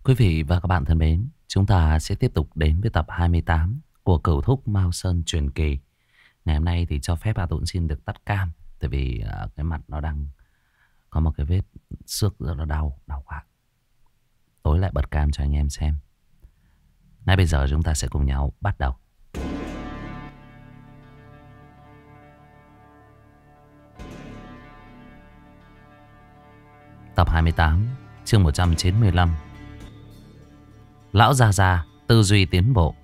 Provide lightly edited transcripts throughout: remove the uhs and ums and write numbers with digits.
Quý vị và các bạn thân mến, chúng ta sẽ tiếp tục đến với tập 28 của Cửu Thúc Mao Sơn truyền kỳ. Ngày hôm nay thì cho phép A Tũng xin được tắt cam, tại vì cái mặt nó đang có một cái vết xước rất là đau quá. Tối lại bật cam cho anh em xem. Ngay bây giờ chúng ta sẽ cùng nhau bắt đầu. Tập 28, chương 195. Lão Gia Gia tư duy tiến bộ.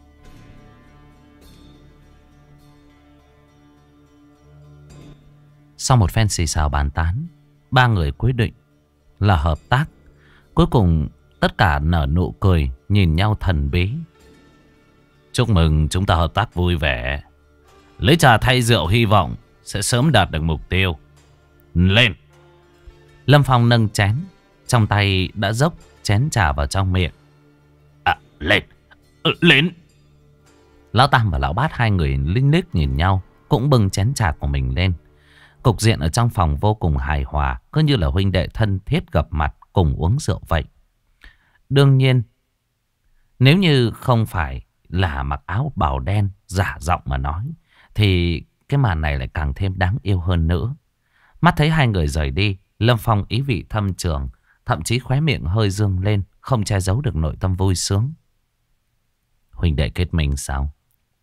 Sau một phen xì xào bàn tán, ba người quyết định là hợp tác. Cuối cùng tất cả nở nụ cười, nhìn nhau thần bí. Chúc mừng chúng ta hợp tác vui vẻ. Lấy trà thay rượu, hy vọng sẽ sớm đạt được mục tiêu. Lên! Lâm Phong nâng chén, trong tay đã dốc chén trà vào trong miệng. Lên! Lên! Lão Tam và Lão Bát, hai người linh lích nhìn nhau, cũng bưng chén trà của mình lên. Cục diện ở trong phòng vô cùng hài hòa, cứ như là huynh đệ thân thiết gặp mặt cùng uống rượu vậy. Đương nhiên, nếu như không phải là mặc áo bào đen giả giọng mà nói, thì cái màn này lại càng thêm đáng yêu hơn nữa. Mắt thấy hai người rời đi, Lâm Phong ý vị thâm trường, thậm chí khóe miệng hơi dương lên, không che giấu được nội tâm vui sướng. Huynh đệ kết mình sao?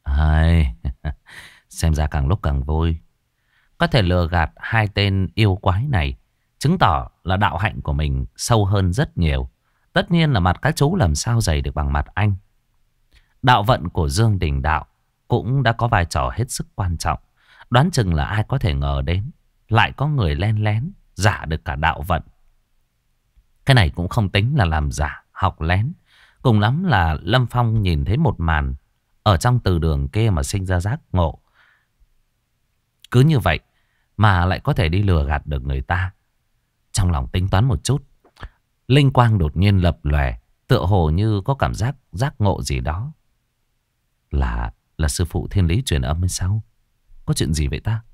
Xem ra càng lúc càng vui. Có thể lừa gạt hai tên yêu quái này, chứng tỏ là đạo hạnh của mình sâu hơn rất nhiều. Tất nhiên là mặt các chú làm sao dày được bằng mặt anh. Đạo vận của Dương Đình Đạo cũng đã có vai trò hết sức quan trọng. Đoán chừng là ai có thể ngờ đến, lại có người len lén giả được cả đạo vận. Cái này cũng không tính là làm giả, học lén. Cùng lắm là Lâm Phong nhìn thấy một màn ở trong từ đường kia mà sinh ra giác ngộ. Cứ như vậy mà lại có thể đi lừa gạt được người ta. Trong lòng tính toán một chút, linh quang đột nhiên lập lòe, tựa hồ như có cảm giác giác ngộ gì đó. Là sư phụ thiên lý truyền âm hay sao? Có chuyện gì vậy ta?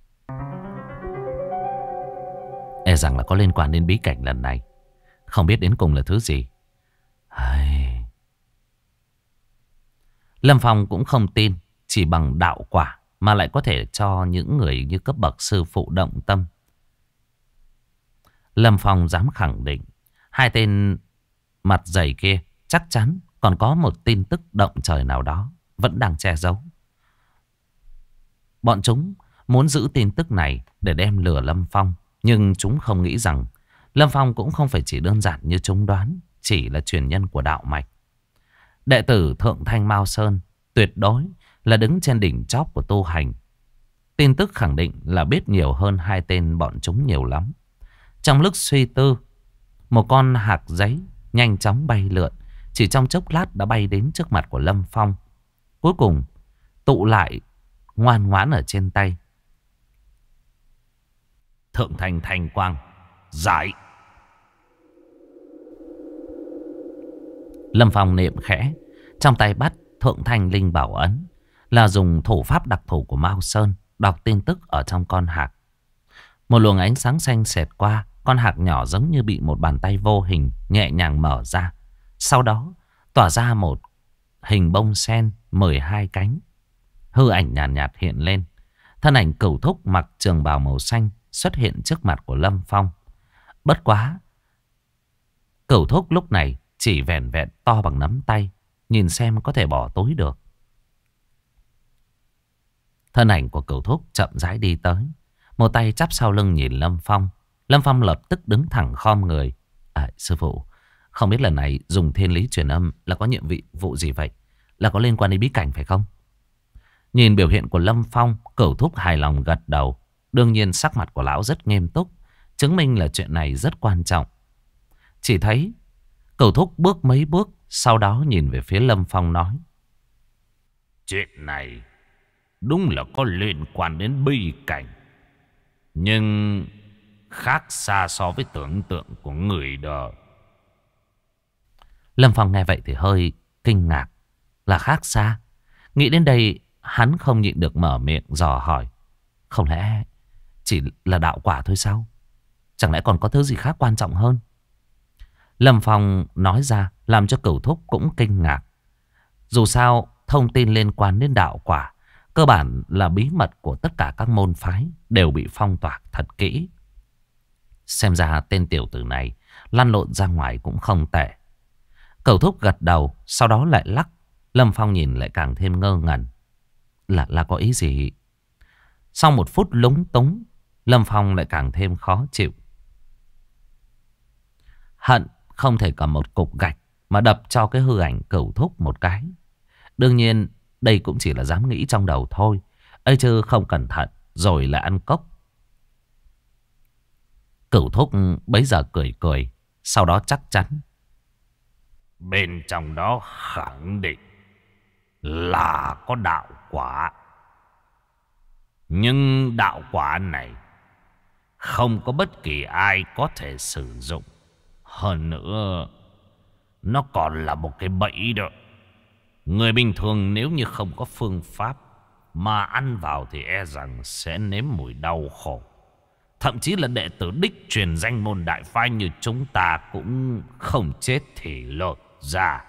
E rằng là có liên quan đến bí cảnh lần này. Không biết đến cùng là thứ gì. Lâm Phong cũng không tin chỉ bằng đạo quả mà lại có thể cho những người như cấp bậc sư phụ động tâm. Lâm Phong dám khẳng định hai tên mặt dày kia chắc chắn còn có một tin tức động trời nào đó vẫn đang che giấu. Bọn chúng muốn giữ tin tức này để đem lừa Lâm Phong, nhưng chúng không nghĩ rằng Lâm Phong cũng không phải chỉ đơn giản như chúng đoán, chỉ là truyền nhân của đạo mạch. Đệ tử Thượng Thanh Mao Sơn tuyệt đối là đứng trên đỉnh chóp của tu hành. Tin tức khẳng định là biết nhiều hơn hai tên bọn chúng nhiều lắm. Trong lúc suy tư, một con hạc giấy nhanh chóng bay lượn, chỉ trong chốc lát đã bay đến trước mặt của Lâm Phong. Cuối cùng tụ lại ngoan ngoãn ở trên tay. Thượng Thanh Thanh Quang giải. Lâm Phong niệm khẽ, trong tay bắt Thượng Thanh Linh Bảo Ấn, là dùng thủ pháp đặc thù của Mao Sơn đọc tin tức ở trong con hạc. Một luồng ánh sáng xanh xẹt qua, con hạc nhỏ giống như bị một bàn tay vô hình nhẹ nhàng mở ra. Sau đó tỏa ra một hình bông sen 12 cánh. Hư ảnh nhàn nhạt hiện lên. Thân ảnh Cửu Thúc mặc trường bào màu xanh xuất hiện trước mặt của Lâm Phong. Bất quá, Cửu Thúc lúc này chỉ vẻn vẹn to bằng nắm tay, nhìn xem có thể bỏ túi được. Thân ảnh của Cửu Thúc chậm rãi đi tới, một tay chắp sau lưng nhìn Lâm Phong. Lâm Phong lập tức đứng thẳng khom người. Sư phụ, không biết lần này dùng thiên lý truyền âm là có nhiệm vụ gì vậy? Là có liên quan đến bí cảnh phải không? Nhìn biểu hiện của Lâm Phong, Cửu Thúc hài lòng gật đầu. Đương nhiên sắc mặt của lão rất nghiêm túc, chứng minh là chuyện này rất quan trọng. Chỉ thấy Cửu Thúc bước mấy bước, sau đó nhìn về phía Lâm Phong nói: chuyện này đúng là có liên quan đến bi cảnh, nhưng khác xa so với tưởng tượng của người đó. Lâm Phong nghe vậy thì hơi kinh ngạc. Là khác xa? Nghĩ đến đây, hắn không nhịn được mở miệng dò hỏi: không lẽ chỉ là đạo quả thôi sao? Chẳng lẽ còn có thứ gì khác quan trọng hơn? Lâm Phong nói ra làm cho Cửu Thúc cũng kinh ngạc. Dù sao thông tin liên quan đến đạo quả cơ bản là bí mật của tất cả các môn phái, đều bị phong tỏa thật kỹ. Xem ra tên tiểu tử này lăn lộn ra ngoài cũng không tệ. Cửu Thúc gật đầu, sau đó lại lắc. Lâm Phong nhìn lại càng thêm ngơ ngẩn. Là có ý gì? Sau một phút lúng túng, Lâm Phong lại càng thêm khó chịu. Hận không thể cầm một cục gạch mà đập cho cái hư ảnh Cửu Thúc một cái. Đương nhiên đây cũng chỉ là dám nghĩ trong đầu thôi, ấy chứ không cẩn thận rồi lại ăn cốc. Cửu Thúc bấy giờ cười cười, sau đó chắc chắn. Bên trong đó khẳng định là có đạo quả. Nhưng đạo quả này không có bất kỳ ai có thể sử dụng. Hơn nữa, nó còn là một cái bẫy đó. Người bình thường nếu như không có phương pháp mà ăn vào thì e rằng sẽ nếm mùi đau khổ. Thậm chí là đệ tử đích truyền danh môn đại phái như chúng ta cũng không chết thì lột ra.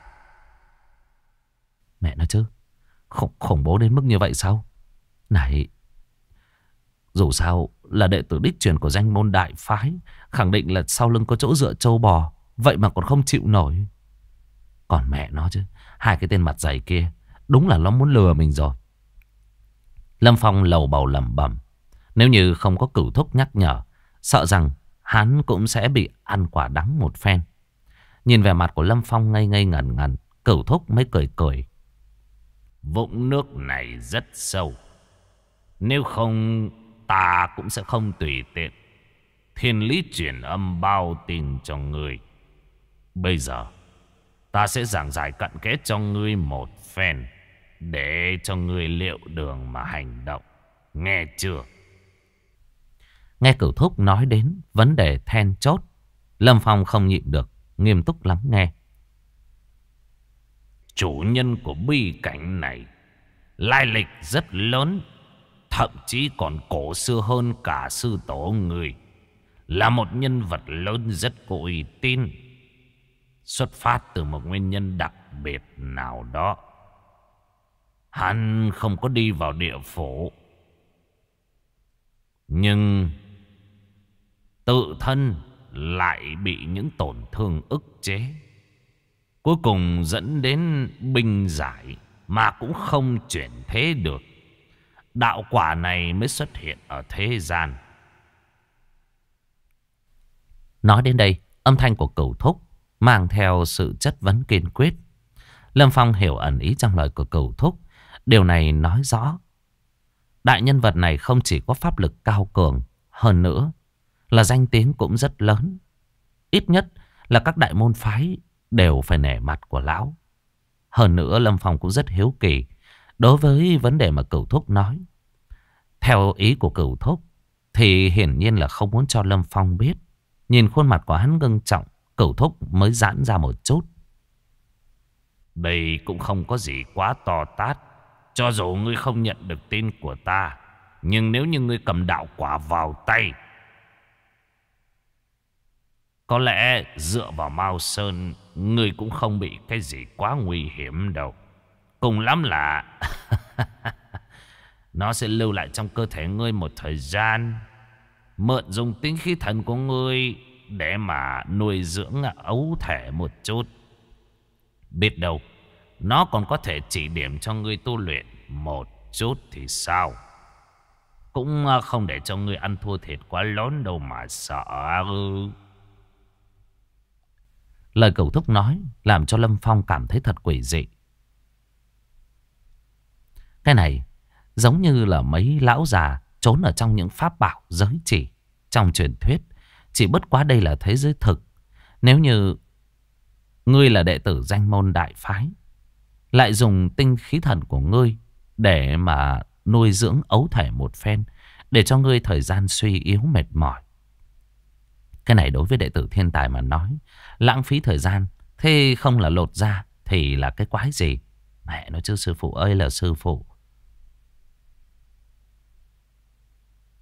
Mẹ nói chứ, khủng bố đến mức như vậy sao? Này, dù sao là đệ tử đích truyền của danh môn đại phái, khẳng định là sau lưng có chỗ dựa trâu bò, vậy mà còn không chịu nổi. Còn mẹ nó chứ, hai cái tên mặt dày kia đúng là nó muốn lừa mình rồi. Lâm Phong lầu bầu lẩm bẩm. Nếu như không có Cửu Thúc nhắc nhở, sợ rằng hắn cũng sẽ bị ăn quả đắng một phen. Nhìn vẻ mặt của Lâm Phong ngây ngây ngẩn ngẩn, Cửu Thúc mới cười cười. Vũng nước này rất sâu, nếu không ta cũng sẽ không tùy tiện thiên lý truyền âm bao tin cho ngươi. Bây giờ ta sẽ giảng giải cặn kẽ cho ngươi một phen, để cho ngươi liệu đường mà hành động. Nghe chưa? Nghe Cửu Thúc nói đến vấn đề then chốt, Lâm Phong không nhịn được, nghiêm túc lắng nghe. Chủ nhân của bi cảnh này lai lịch rất lớn, thậm chí còn cổ xưa hơn cả sư tổ người. Là một nhân vật lớn rất có uy tín, xuất phát từ một nguyên nhân đặc biệt nào đó. Hắn không có đi vào địa phủ, nhưng tự thân lại bị những tổn thương ức chế, cuối cùng dẫn đến binh giải mà cũng không chuyển thế được. Đạo quả này mới xuất hiện ở thế gian. Nói đến đây, âm thanh của Cửu Thúc mang theo sự chất vấn kiên quyết. Lâm Phong hiểu ẩn ý trong lời của Cửu Thúc. Điều này nói rõ đại nhân vật này không chỉ có pháp lực cao cường, hơn nữa là danh tiếng cũng rất lớn. Ít nhất là các đại môn phái đều phải nể mặt của lão. Hơn nữa Lâm Phong cũng rất hiếu kỳ đối với vấn đề mà Cửu Thúc nói. Theo ý của Cửu Thúc thì hiển nhiên là không muốn cho Lâm Phong biết. Nhìn khuôn mặt của hắn ngưng trọng, Cửu Thúc mới giãn ra một chút. Đây cũng không có gì quá to tát. Cho dù ngươi không nhận được tin của ta, nhưng nếu như ngươi cầm đạo quả vào tay, có lẽ dựa vào Mao Sơn, ngươi cũng không bị cái gì quá nguy hiểm đâu. Cùng lắm là nó sẽ lưu lại trong cơ thể ngươi một thời gian, mượn dùng tinh khí thần của ngươi để mà nuôi dưỡng ấu thể một chút. Biết đâu nó còn có thể chỉ điểm cho ngươi tu luyện một chút thì sao. Cũng không để cho ngươi ăn thua thiệt quá lớn đâu mà sợ. Lời Cửu Thúc nói làm cho Lâm Phong cảm thấy thật quỷ dị. Cái này giống như là mấy lão già trốn ở trong những pháp bảo giới chỉ trong truyền thuyết. Chỉ bất quá đây là thế giới thực. Nếu như ngươi là đệ tử danh môn đại phái, lại dùng tinh khí thần của ngươi để mà nuôi dưỡng ấu thể một phen, để cho ngươi thời gian suy yếu mệt mỏi. Cái này đối với đệ tử thiên tài mà nói, lãng phí thời gian. Thế không là lột ra thì là cái quái gì? Mẹ nói chứ sư phụ ơi là sư phụ.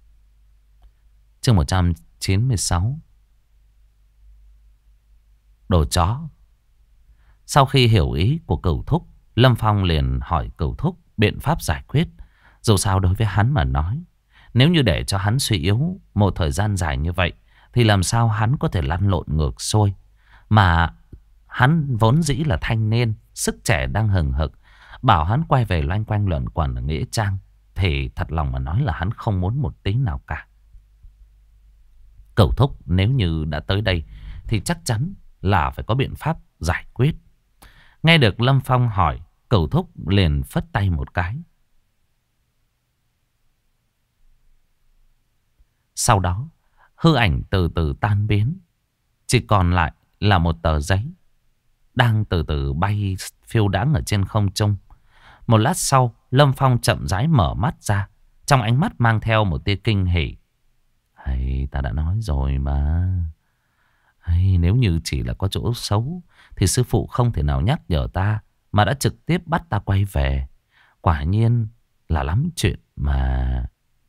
Chương 196. Đồ chó. Sau khi hiểu ý của Cửu Thúc, Lâm Phong liền hỏi Cửu Thúc biện pháp giải quyết. Dù sao đối với hắn mà nói, nếu như để cho hắn suy yếu một thời gian dài như vậy, thì làm sao hắn có thể lăn lộn ngược xuôi. Mà hắn vốn dĩ là thanh niên, sức trẻ đang hừng hực. Bảo hắn quay về loanh quanh luẩn quẩn ở Nghĩa Trang, thì thật lòng mà nói là hắn không muốn một tí nào cả. Cửu Thúc nếu như đã tới đây thì chắc chắn là phải có biện pháp giải quyết. Nghe được Lâm Phong hỏi, Cửu Thúc liền phất tay một cái. Sau đó, hư ảnh từ từ tan biến. Chỉ còn lại là một tờ giấy đang từ từ bay phiêu đãng ở trên không trung. Một lát sau, Lâm Phong chậm rãi mở mắt ra. Trong ánh mắt mang theo một tia kinh hỉ. Hay, ta đã nói rồi mà. Hay, nếu như chỉ là có chỗ xấu thì sư phụ không thể nào nhắc nhở ta, mà đã trực tiếp bắt ta quay về. Quả nhiên là lắm chuyện mà.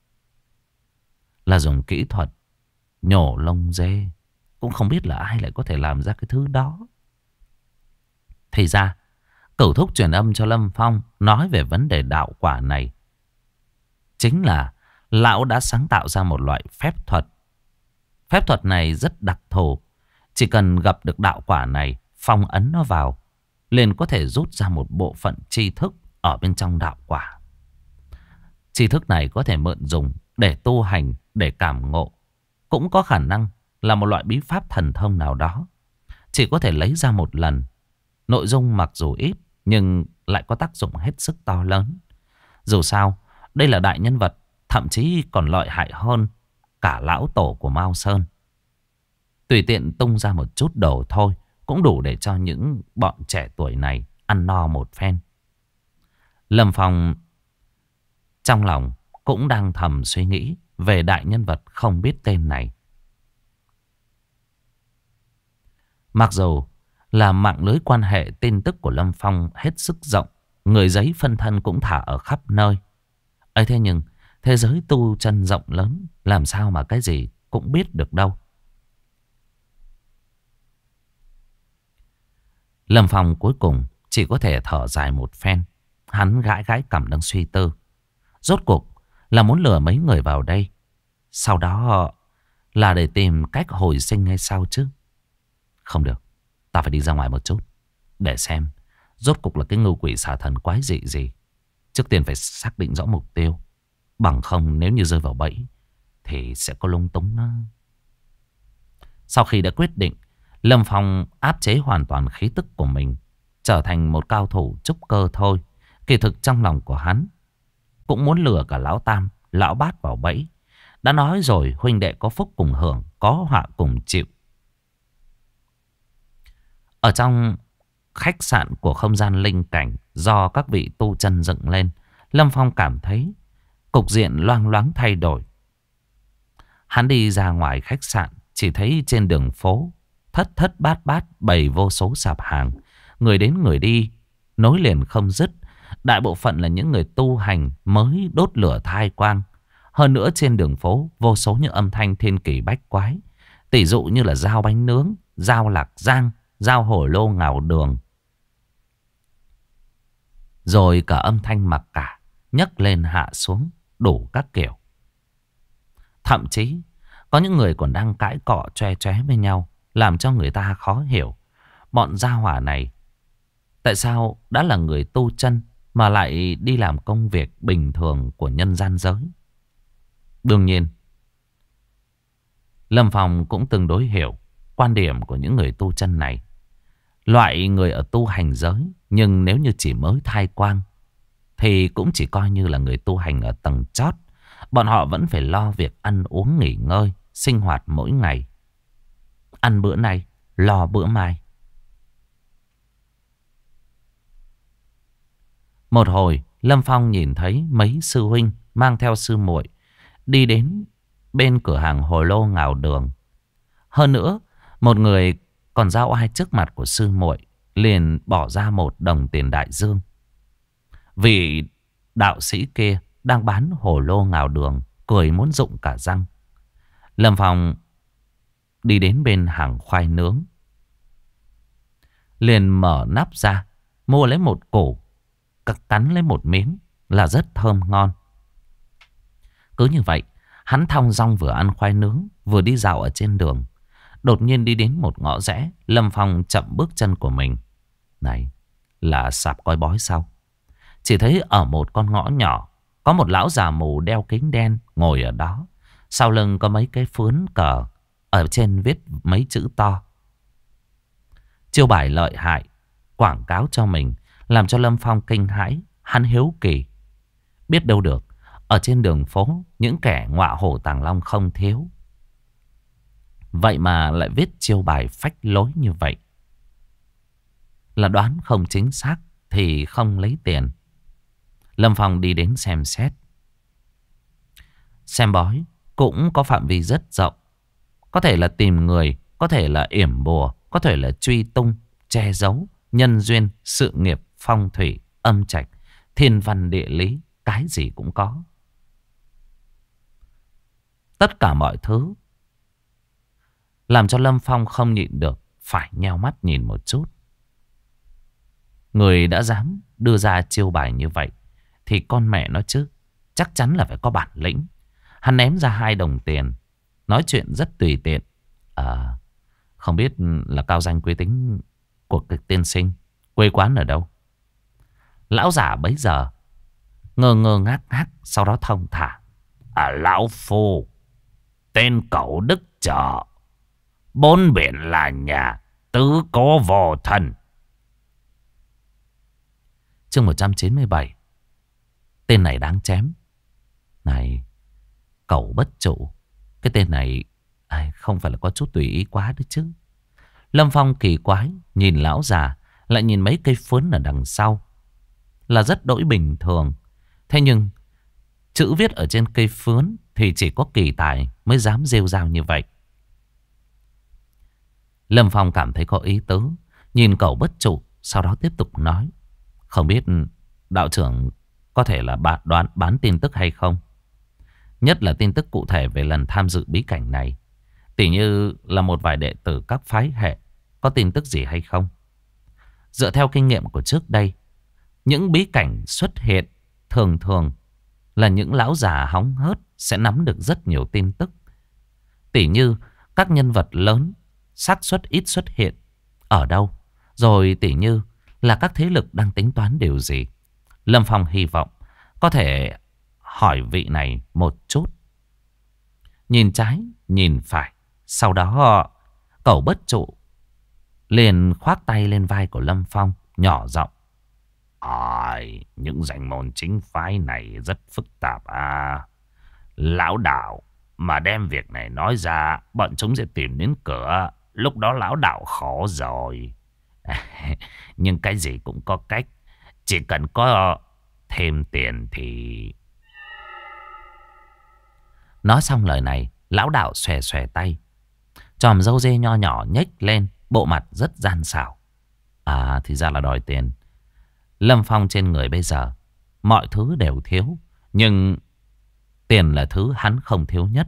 Là dùng kỹ thuật nhổ lông dê. Cũng không biết là ai lại có thể làm ra cái thứ đó. Thì ra Cửu Thúc truyền âm cho Lâm Phong nói về vấn đề đạo quả này. Chính là lão đã sáng tạo ra một loại phép thuật. Phép thuật này rất đặc thù. Chỉ cần gặp được đạo quả này, phong ấn nó vào, liền có thể rút ra một bộ phận tri thức ở bên trong đạo quả. Tri thức này có thể mượn dùng để tu hành, để cảm ngộ. Cũng có khả năng là một loại bí pháp thần thông nào đó. Chỉ có thể lấy ra một lần. Nội dung mặc dù ít, nhưng lại có tác dụng hết sức to lớn. Dù sao, đây là đại nhân vật, thậm chí còn lợi hại hơn cả lão tổ của Mao Sơn. Tùy tiện tung ra một chút đồ thôi, cũng đủ để cho những bọn trẻ tuổi này ăn no một phen. Lâm Phong trong lòng cũng đang thầm suy nghĩ về đại nhân vật không biết tên này. Mặc dù là mạng lưới quan hệ tin tức của Lâm Phong hết sức rộng, người giấy phân thân cũng thả ở khắp nơi. ấy thế nhưng thế giới tu chân rộng lớn, làm sao mà cái gì cũng biết được đâu. Lâm Phong cuối cùng chỉ có thể thở dài một phen. Hắn gãi gãi cằm đang suy tư. Rốt cuộc là muốn lừa mấy người vào đây, sau đó là để tìm cách hồi sinh hay sao chứ? Không được, ta phải đi ra ngoài một chút để xem rốt cuộc là cái ngưu quỷ xà thần quái dị gì. Trước tiên phải xác định rõ mục tiêu. Bằng không nếu như rơi vào bẫy thì sẽ có lung túng đó. Sau khi đã quyết định, Lâm Phong áp chế hoàn toàn khí tức của mình, trở thành một cao thủ trúc cơ thôi. Kỳ thực trong lòng của hắn cũng muốn lừa cả lão Tam, lão Bát vào bẫy. Đã nói rồi, huynh đệ có phúc cùng hưởng, có họa cùng chịu. Ở trong khách sạn của không gian linh cảnh do các vị tu chân dựng lên, Lâm Phong cảm thấy cục diện loang loáng thay đổi. Hắn đi ra ngoài khách sạn, chỉ thấy trên đường phố thất thất bát bát bày vô số sạp hàng. Người đến người đi, nối liền không dứt. Đại bộ phận là những người tu hành mới đốt lửa thai quang. Hơn nữa trên đường phố vô số những âm thanh thiên kỳ bách quái. Tỷ dụ như là dao bánh nướng, dao lạc giang, dao hổ lô ngào đường. Rồi cả âm thanh mặc cả, nhấc lên hạ xuống, đủ các kiểu. Thậm chí có những người còn đang cãi cọ choe choé với nhau, làm cho người ta khó hiểu. Bọn gia hỏa này tại sao đã là người tu chân mà lại đi làm công việc bình thường của nhân gian giới? Đương nhiên Lâm Phong cũng tương đối hiểu quan điểm của những người tu chân này. Loại người ở tu hành giới, nhưng nếu như chỉ mới thai quang thì cũng chỉ coi như là người tu hành ở tầng chót. Bọn họ vẫn phải lo việc ăn uống nghỉ ngơi, sinh hoạt mỗi ngày. Ăn bữa nay, lo bữa mai. Một hồi, Lâm Phong nhìn thấy mấy sư huynh mang theo sư muội đi đến bên cửa hàng hồ lô ngào đường. Hơn nữa, một người còn giao oai trước mặt của sư muội, liền bỏ ra 1 đồng tiền đại dương. Vị đạo sĩ kia đang bán hồ lô ngào đường, cười muốn rụng cả răng. Lâm Phong đi đến bên hàng khoai nướng. liền mở nắp ra, mua lấy một củ, cắn lấy một miếng là rất thơm ngon. Cứ như vậy, hắn thong dong vừa ăn khoai nướng, vừa đi dạo ở trên đường. Đột nhiên đi đến một ngõ rẽ, Lâm Phong chậm bước chân của mình. Này, là sạp coi bói sao? Chỉ thấy ở một con ngõ nhỏ, có một lão già mù đeo kính đen ngồi ở đó. Sau lưng có mấy cái phướn cờ, ở trên viết mấy chữ to. Chiêu bài lợi hại, quảng cáo cho mình, làm cho Lâm Phong kinh hãi. Hắn hiếu kỳ, biết đâu được, ở trên đường phố, những kẻ ngọa hổ tàng long không thiếu. Vậy mà lại viết chiêu bài phách lối như vậy. Là đoán không chính xác thì không lấy tiền. Lâm Phong đi đến xem xét. Xem bói cũng có phạm vi rất rộng. Có thể là tìm người, có thể là yểm bùa, có thể là truy tung, che giấu, nhân duyên, sự nghiệp, phong thủy, âm trạch, thiên văn địa lý, cái gì cũng có. Tất cả mọi thứ làm cho Lâm Phong không nhịn được phải nheo mắt nhìn một chút. Người đã dám đưa ra chiêu bài như vậy thì con mẹ nó chứ, chắc chắn là phải có bản lĩnh. Hắn ném ra 2 đồng tiền, nói chuyện rất tùy tiện. Không biết là cao danh quý tính của cái tiên sinh, quê quán ở đâu? Lão giả bấy giờ ngơ ngơ ngác ngác, sau đó thông thả. Lão phu tên cẩu Đức Chợ, 4 biển là nhà, tứ cố vô thân. Chương 197. Tên này đáng chém. Này, cẩu bất trụ, cái tên này không phải là có chút tùy ý quá đấy chứ. Lâm Phong kỳ quái, nhìn lão già, lại nhìn mấy cây phướn ở đằng sau. Là rất đỗi bình thường. Thế nhưng chữ viết ở trên cây phướn thì chỉ có kỳ tài mới dám rêu rao như vậy. Lâm Phong cảm thấy có ý tứ, nhìn cậu bất trụ, sau đó tiếp tục nói. Không biết đạo trưởng có thể là bán tin tức hay không? Nhất là tin tức cụ thể về lần tham dự bí cảnh này. Tỉ như là một vài đệ tử các phái hệ có tin tức gì hay không? Dựa theo kinh nghiệm của trước đây, những bí cảnh xuất hiện thường thường là những lão già hóng hớt sẽ nắm được rất nhiều tin tức. Tỉ như các nhân vật lớn xác suất ít xuất hiện ở đâu, rồi tỉ như là các thế lực đang tính toán điều gì. Lâm Phong hy vọng có thể hỏi vị này một chút. Nhìn trái, nhìn phải. Sau đó cẩu bất trụ liền khoác tay lên vai của Lâm Phong, nhỏ giọng. Những danh môn chính phái này rất phức tạp à. Lão đạo mà đem việc này nói ra, bọn chúng sẽ tìm đến cửa. Lúc đó lão đạo khổ rồi. Nhưng cái gì cũng có cách. Chỉ cần có thêm tiền thì... Nói xong lời này, lão đạo xòe xòe tay. Chòm râu dê nho nhỏ nhếch lên, bộ mặt rất gian xảo. Thì ra là đòi tiền. Lâm Phong trên người bây giờ mọi thứ đều thiếu, nhưng tiền là thứ hắn không thiếu nhất.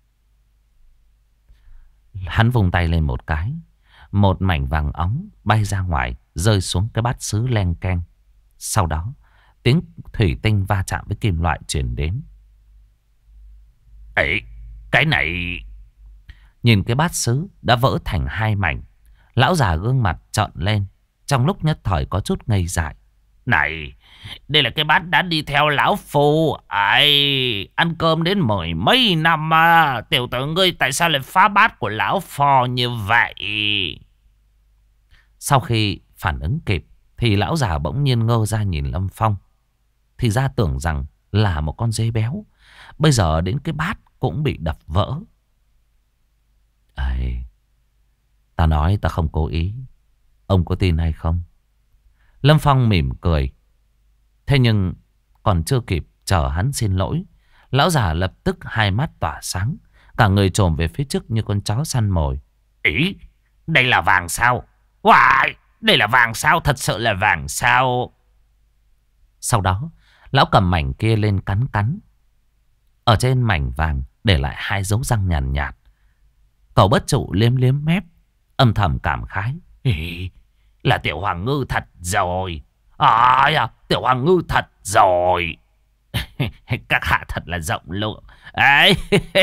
Hắn vùng tay lên một cái, một mảnh vàng óng bay ra ngoài, rơi xuống cái bát sứ leng keng. Sau đó tiếng thủy tinh va chạm với kim loại truyền đến. Cái này... Nhìn cái bát sứ đã vỡ thành 2 mảnh, lão già gương mặt trợn lên, trong lúc nhất thời có chút ngây dại. Này, đây là cái bát đã đi theo lão phu ăn cơm đến 10 mấy năm mà. Tiểu tử ngươi tại sao lại phá bát của lão phò như vậy? Sau khi phản ứng kịp thì lão già bỗng nhiên ngơ ra nhìn Lâm Phong. Thì ra tưởng rằng là một con dê béo, bây giờ đến cái bát cũng bị đập vỡ. Ta nói ta không cố ý, ông có tin hay không? Lâm Phong mỉm cười. Thế nhưng còn chưa kịp chờ hắn xin lỗi, lão già lập tức 2 mắt tỏa sáng, cả người trồm về phía trước như con chó săn mồi. Đây là vàng sao? Wow, đây là vàng sao? Thật sự là vàng sao? Sau đó lão cầm mảnh kia lên cắn cắn. Ở trên mảnh vàng để lại 2 dấu răng nhàn nhạt. Cậu bất trụ liếm liếm mép, âm thầm cảm khái. Là Tiểu Hoàng Ngư thật rồi. Tiểu Hoàng Ngư thật rồi. Các hạ thật là rộng lượng. Ấy.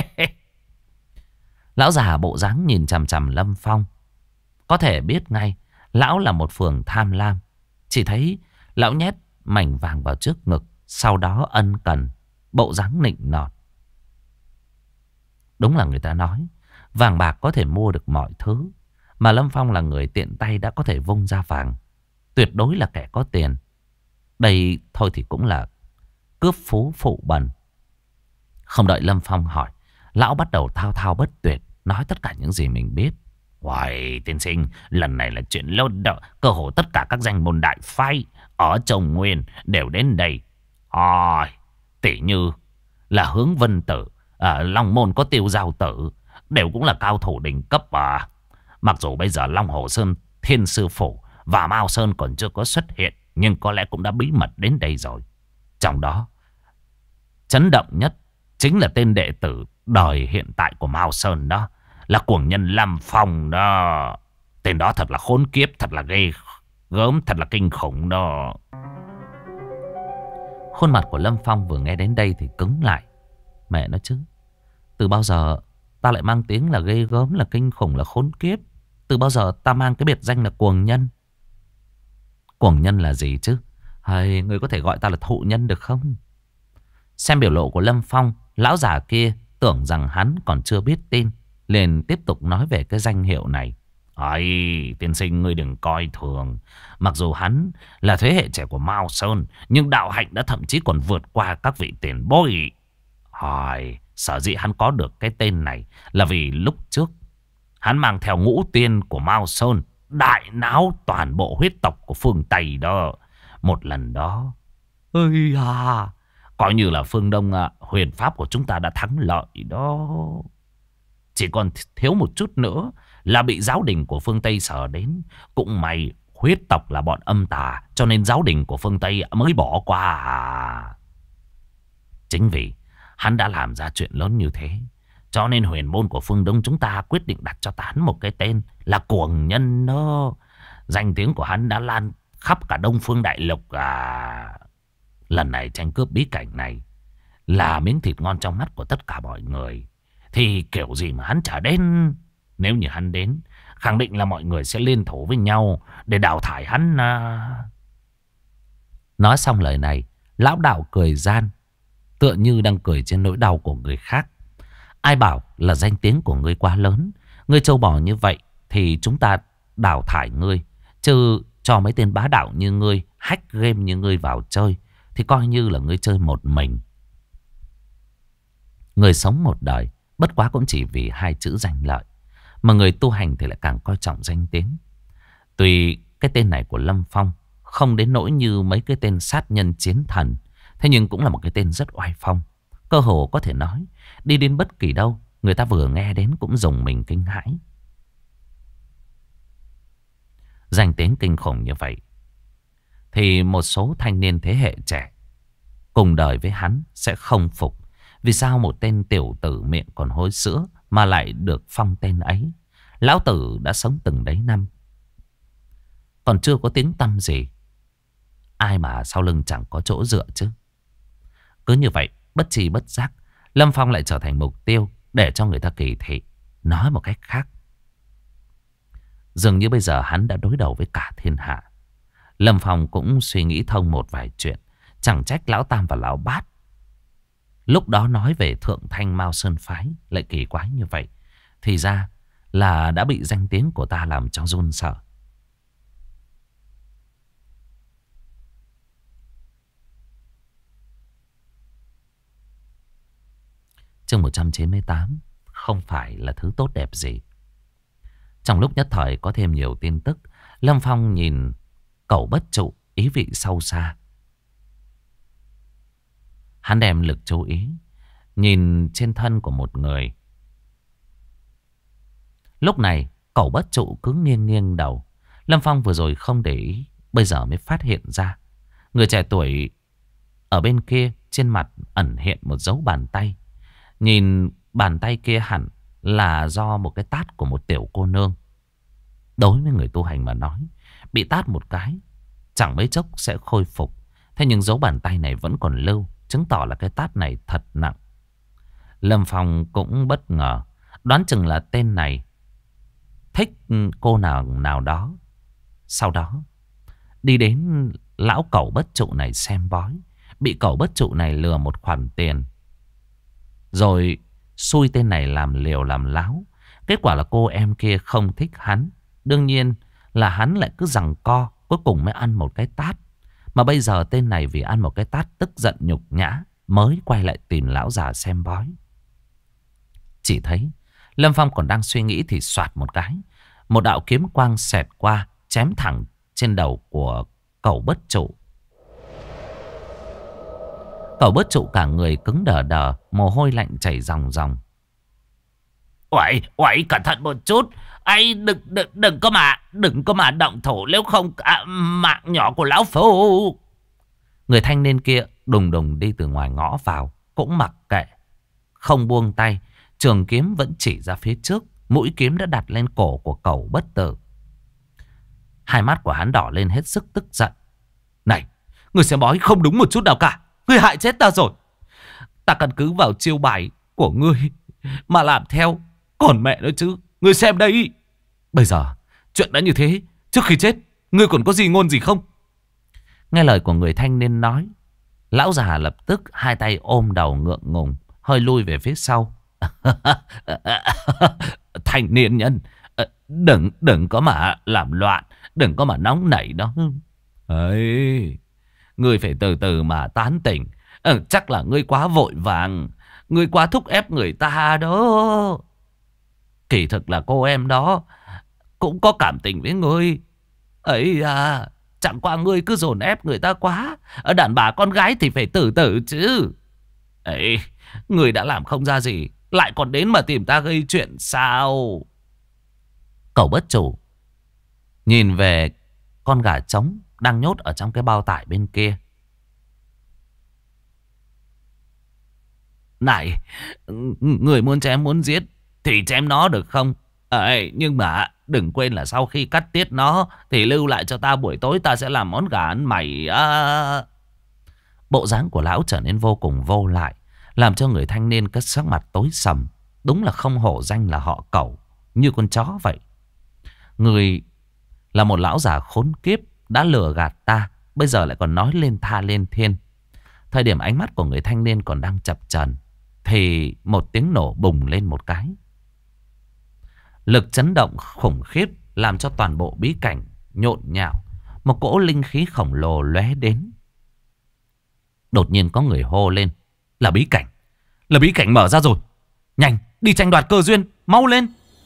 Lão già bộ dáng nhìn chằm chằm Lâm Phong. Có thể biết ngay lão là một phường tham lam. Chỉ thấy lão nhét mảnh vàng vào trước ngực, sau đó ân cần, bộ dáng nịnh nọt. Đúng là người ta nói vàng bạc có thể mua được mọi thứ, mà Lâm Phong là người tiện tay đã có thể vung ra vàng, tuyệt đối là kẻ có tiền. Đây thôi thì cũng là cướp phú phụ bần. Không đợi Lâm Phong hỏi, lão bắt đầu thao thao bất tuyệt, nói tất cả những gì mình biết. Uầy, tiên sinh, lần này là chuyện lớn đó. Cơ hồ tất cả các danh môn đại phái ở Châu Nguyên đều đến đây. Tỷ như là Hướng Vân Tử, Long Môn có Tiêu Giao Tử, đều cũng là cao thủ đỉnh cấp à. Mặc dù bây giờ Long Hồ Sơn, Thiên Sư Phủ và Mao Sơn còn chưa có xuất hiện, nhưng có lẽ cũng đã bí mật đến đây rồi. Trong đó, chấn động nhất chính là tên đệ tử đời hiện tại của Mao Sơn đó, là cuồng nhân Lâm Phong đó. Tên đó thật là khốn kiếp, thật là ghê gớm, thật là kinh khủng đó. Khuôn mặt của Lâm Phong vừa nghe đến đây thì cứng lại. Mẹ nó chứ, từ bao giờ ta lại mang tiếng là ghê gớm, là kinh khủng, là khốn kiếp? Từ bao giờ ta mang cái biệt danh là cuồng nhân? Cuồng nhân là gì chứ? Hay người có thể gọi ta là thụ nhân được không? Xem biểu lộ của Lâm Phong, lão già kia tưởng rằng hắn còn chưa biết tin, liền tiếp tục nói về cái danh hiệu này. Tiên sinh, ngươi đừng coi thường. Mặc dù hắn là thế hệ trẻ của Mao Sơn, nhưng đạo hạnh đã thậm chí còn vượt qua các vị tiền bối. Sở dĩ hắn có được cái tên này là vì lúc trước hắn mang theo ngũ tiên của Mao Sơn, đại náo toàn bộ huyết tộc của phương Tây đó. Một lần đó, coi như là phương Đông huyền pháp của chúng ta đã thắng lợi đó. Chỉ còn thiếu một chút nữa là bị giáo đình của phương Tây sờ đến. Cũng may huyết tộc là bọn âm tà, cho nên giáo đình của phương Tây mới bỏ qua. Chính vì hắn đã làm ra chuyện lớn như thế, cho nên huyền môn của phương Đông chúng ta quyết định đặt cho hắn một cái tên là cuồng nhân đó. Danh tiếng của hắn đã lan khắp cả Đông Phương Đại Lục à. Lần này tranh cướp bí cảnh này là miếng thịt ngon trong mắt của tất cả mọi người, thì kiểu gì mà hắn chả đến. Nếu như hắn đến, khẳng định là mọi người sẽ liên thủ với nhau để đào thải hắn à. Nói xong lời này, lão đạo cười gian, tựa như đang cười trên nỗi đau của người khác. Ai bảo là danh tiếng của ngươi quá lớn, ngươi trâu bò như vậy thì chúng ta đào thải ngươi. Chứ cho mấy tên bá đạo như ngươi, hack game như ngươi vào chơi thì coi như là ngươi chơi một mình. Người sống một đời bất quá cũng chỉ vì hai chữ danh lợi, mà người tu hành thì lại càng coi trọng danh tiếng. Tuy cái tên này của Lâm Phong không đến nỗi như mấy cái tên sát nhân chiến thần, thế nhưng cũng là một cái tên rất oai phong. Cơ hồ có thể nói, đi đến bất kỳ đâu, người ta vừa nghe đến cũng rùng mình kinh hãi. Danh tiếng kinh khủng như vậy, thì một số thanh niên thế hệ trẻ cùng đời với hắn sẽ không phục. Vì sao một tên tiểu tử miệng còn hôi sữa mà lại được phong tên ấy? Lão tử đã sống từng đấy năm, còn chưa có tiếng tăm gì, ai mà sau lưng chẳng có chỗ dựa chứ. Cứ như vậy, bất tri bất giác, Lâm Phong lại trở thành mục tiêu để cho người ta kỳ thị. Nói một cách khác, dường như bây giờ hắn đã đối đầu với cả thiên hạ. Lâm Phong cũng suy nghĩ thông một vài chuyện. Chẳng trách Lão Tam và Lão Bát lúc đó nói về Thượng Thanh Mao Sơn Phái lại kỳ quái như vậy. Thì ra là đã bị danh tiếng của ta làm cho run sợ. Chương 198, không phải là thứ tốt đẹp gì. Trong lúc nhất thời có thêm nhiều tin tức, Lâm Phong nhìn Cẩu Bất Trụ ý vị sâu xa. Hắn đem lực chú ý nhìn trên thân của một người. Lúc này Cẩu Bất Trụ cứ nghiêng nghiêng đầu. Lâm Phong vừa rồi không để ý, bây giờ mới phát hiện ra người trẻ tuổi ở bên kia trên mặt ẩn hiện một dấu bàn tay. Nhìn bàn tay kia hẳn là do một cái tát của một tiểu cô nương. Đối với người tu hành mà nói, Bị tát một cái, chẳng mấy chốc sẽ khôi phục. Thế nhưng dấu bàn tay này vẫn còn lưu, chứng tỏ là cái tát này thật nặng. Lâm Phong cũng bất ngờ, đoán chừng là tên này thích cô nào đó. Sau đó đi đến lão cẩu bất trụ này xem bói. Bị cẩu bất trụ này lừa một khoản tiền, rồi xui tên này làm liều làm láo. Kết quả là cô em kia không thích hắn. Đương nhiên là hắn lại cứ giằng co, cuối cùng mới ăn một cái tát. Mà bây giờ tên này vì ăn một cái tát tức giận nhục nhã, mới quay lại tìm lão già xem bói. Chỉ thấy Lâm Phong còn đang suy nghĩ thì soạt một cái, một đạo kiếm quang xẹt qua, chém thẳng trên đầu của cẩu bất trụ. Cẩu bất trụ cả người cứng đờ đờ, mồ hôi lạnh chảy ròng ròng. Uầy, cẩn thận một chút. Ấy, đừng có mà động thủ, nếu không mạng nhỏ của lão phu. Người thanh niên kia đùng đùng đi từ ngoài ngõ vào, cũng mặc kệ, không buông tay. Trường kiếm vẫn chỉ ra phía trước, mũi kiếm đã đặt lên cổ của cẩu bất tử. Hai mắt của hắn đỏ lên hết sức tức giận. Này, người xem bói không đúng một chút nào cả. Ngươi hại chết ta rồi. Ta căn cứ vào chiêu bài của ngươi mà làm theo. Còn mẹ nữa chứ, ngươi xem đây. Bây giờ chuyện đã như thế, trước khi chết ngươi còn có gì ngôn gì không? Nghe lời của người thanh niên nói, lão già lập tức hai tay ôm đầu ngượng ngùng, hơi lui về phía sau. Thanh niên nhân, đừng có mà làm loạn, đừng có mà nóng nảy đó. Ấy, ngươi phải từ từ mà tán tỉnh. Chắc là ngươi quá vội vàng, ngươi quá thúc ép người ta đó. Kỳ thực là cô em đó cũng có cảm tình với ngươi. Ấy à, chẳng qua ngươi cứ dồn ép người ta quá. Đàn bà con gái thì phải từ từ chứ. Ấy, ngươi đã làm không ra gì, lại còn đến mà tìm ta gây chuyện sao? Cẩu bất chủ nhìn về con gà trống đang nhốt ở trong cái bao tải bên kia. Này, người muốn chém muốn giết thì chém nó được không? Nhưng mà đừng quên là sau khi cắt tiết nó thì lưu lại cho ta, buổi tối ta sẽ làm món gà ăn mày. Bộ dáng của lão trở nên vô cùng vô lại, làm cho người thanh niên cất sắc mặt tối sầm. Đúng là không hổ danh là họ Cẩu, như con chó vậy. Người là một lão già khốn kiếp, đã lừa gạt ta, bây giờ lại còn nói lên tha lên thiên. Thời điểm ánh mắt của người thanh niên còn đang chập chờn thì một tiếng nổ bùng lên một cái. Lực chấn động khủng khiếp làm cho toàn bộ bí cảnh nhộn nhạo. Một cỗ linh khí khổng lồ lóe đến. Đột nhiên có người hô lên. Là bí cảnh, là bí cảnh mở ra rồi. Nhanh, đi tranh đoạt cơ duyên, mau lên.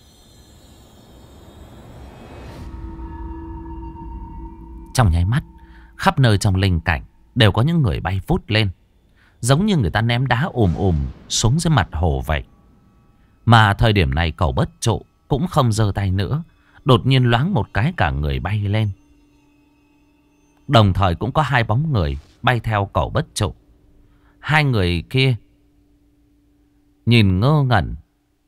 Trong nháy mắt, khắp nơi trong linh cảnh đều có những người bay vút lên, giống như người ta ném đá xuống dưới mặt hồ vậy. Mà thời điểm này cẩu bất trụ cũng không giơ tay nữa, đột nhiên loáng một cái cả người bay lên. Đồng thời cũng có hai bóng người bay theo cẩu bất trụ. Hai người kia nhìn ngơ ngẩn.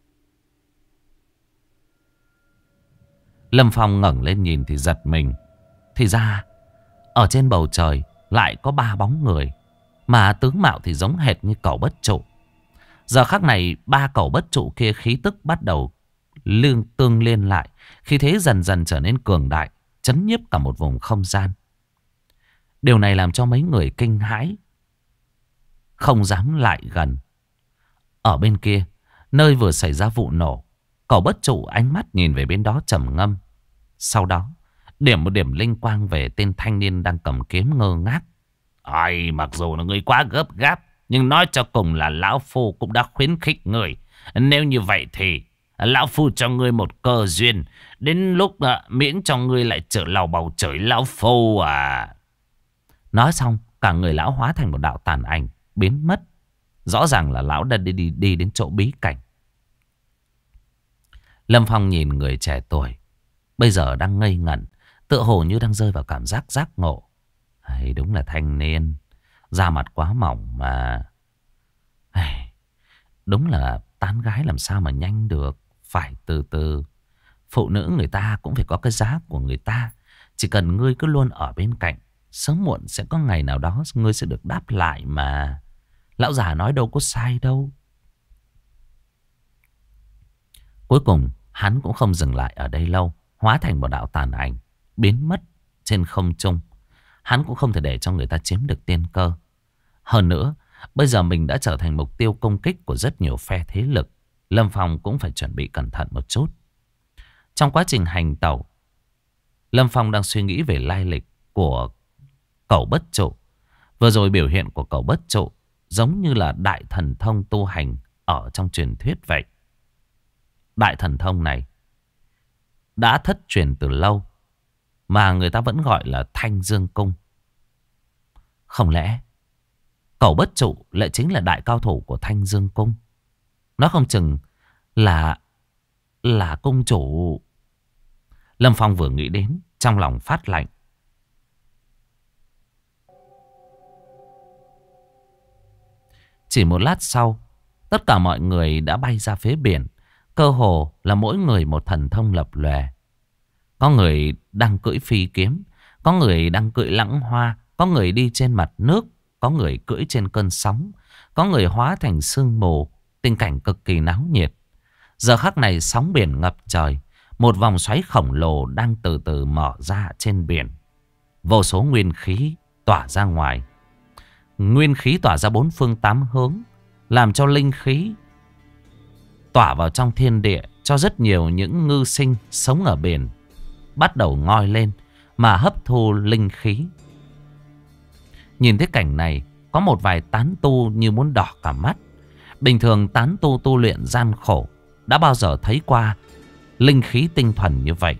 Lâm Phong ngẩng lên nhìn thì giật mình. Thì ra ở trên bầu trời lại có ba bóng người, mà tướng mạo thì giống hệt như cẩu bất trụ. Giờ khắc này ba cẩu bất trụ kia khí tức bắt đầu tương liên lại, khí thế dần dần trở nên cường đại, chấn nhiếp cả một vùng không gian. Điều này làm cho mấy người kinh hãi, không dám lại gần. Ở bên kia, nơi vừa xảy ra vụ nổ, cẩu bất trụ ánh mắt nhìn về bên đó trầm ngâm. Sau đó điểm một điểm linh quang về tên thanh niên đang cầm kiếm ngơ ngác. Ai, mặc dù là người quá gấp gáp, nhưng nói cho cùng là lão phu cũng đã khuyến khích người. Nếu như vậy thì lão phu cho ngươi một cơ duyên, đến lúc miễn cho ngươi lại trở lầu bầu trời lão phu à. Nói xong, cả người lão hóa thành một đạo tàn ảnh biến mất. Rõ ràng là lão đã đi đến chỗ bí cảnh. Lâm Phong nhìn người trẻ tuổi bây giờ đang ngây ngẩn, tựa hồ như đang rơi vào cảm giác giác ngộ. Đúng là thanh niên, da mặt quá mỏng mà. Đúng là tán gái làm sao mà nhanh được, phải từ từ. Phụ nữ người ta cũng phải có cái giá của người ta, Chỉ cần ngươi cứ luôn ở bên cạnh, sớm muộn sẽ có ngày nào đó ngươi sẽ được đáp lại mà. Lão già nói đâu có sai đâu. Cuối cùng hắn cũng không dừng lại ở đây lâu, hóa thành một đạo tàn ảnh, biến mất trên không trung. Hắn cũng không thể để cho người ta chiếm được tiên cơ. Hơn nữa, bây giờ mình đã trở thành mục tiêu công kích của rất nhiều phe thế lực. Lâm Phong cũng phải chuẩn bị cẩn thận một chút. Trong quá trình hành tẩu, Lâm Phong đang suy nghĩ về lai lịch của Cẩu Bất Trụ. Vừa rồi biểu hiện của Cẩu Bất Trụ giống như là đại thần thông tu hành ở trong truyền thuyết vậy. Đại thần thông này đã thất truyền từ lâu, mà người ta vẫn gọi là Thanh Dương Cung. Không lẽ Cẩu Bất Trụ lại chính là đại cao thủ của Thanh Dương Cung? Nó không chừng là cung chủ. Lâm Phong vừa nghĩ đến, trong lòng phát lạnh. Chỉ một lát sau, tất cả mọi người đã bay ra phía biển. Cơ hồ là mỗi người một thần thông lập lòe. Có người đang cưỡi phi kiếm, có người đang cưỡi lãng hoa, có người đi trên mặt nước, có người cưỡi trên cơn sóng, có người hóa thành sương mù. Tình cảnh cực kỳ náo nhiệt. Giờ khắc này sóng biển ngập trời, một vòng xoáy khổng lồ đang từ từ mở ra trên biển. Vô số nguyên khí tỏa ra ngoài. Nguyên khí tỏa ra bốn phương tám hướng, làm cho linh khí tỏa vào trong thiên địa, cho rất nhiều những ngư sinh sống ở biển bắt đầu ngoi lên mà hấp thu linh khí. Nhìn thấy cảnh này, có một vài tán tu như muốn đỏ cả mắt. Bình thường tán tu tu luyện gian khổ, đã bao giờ thấy qua linh khí tinh thuần như vậy.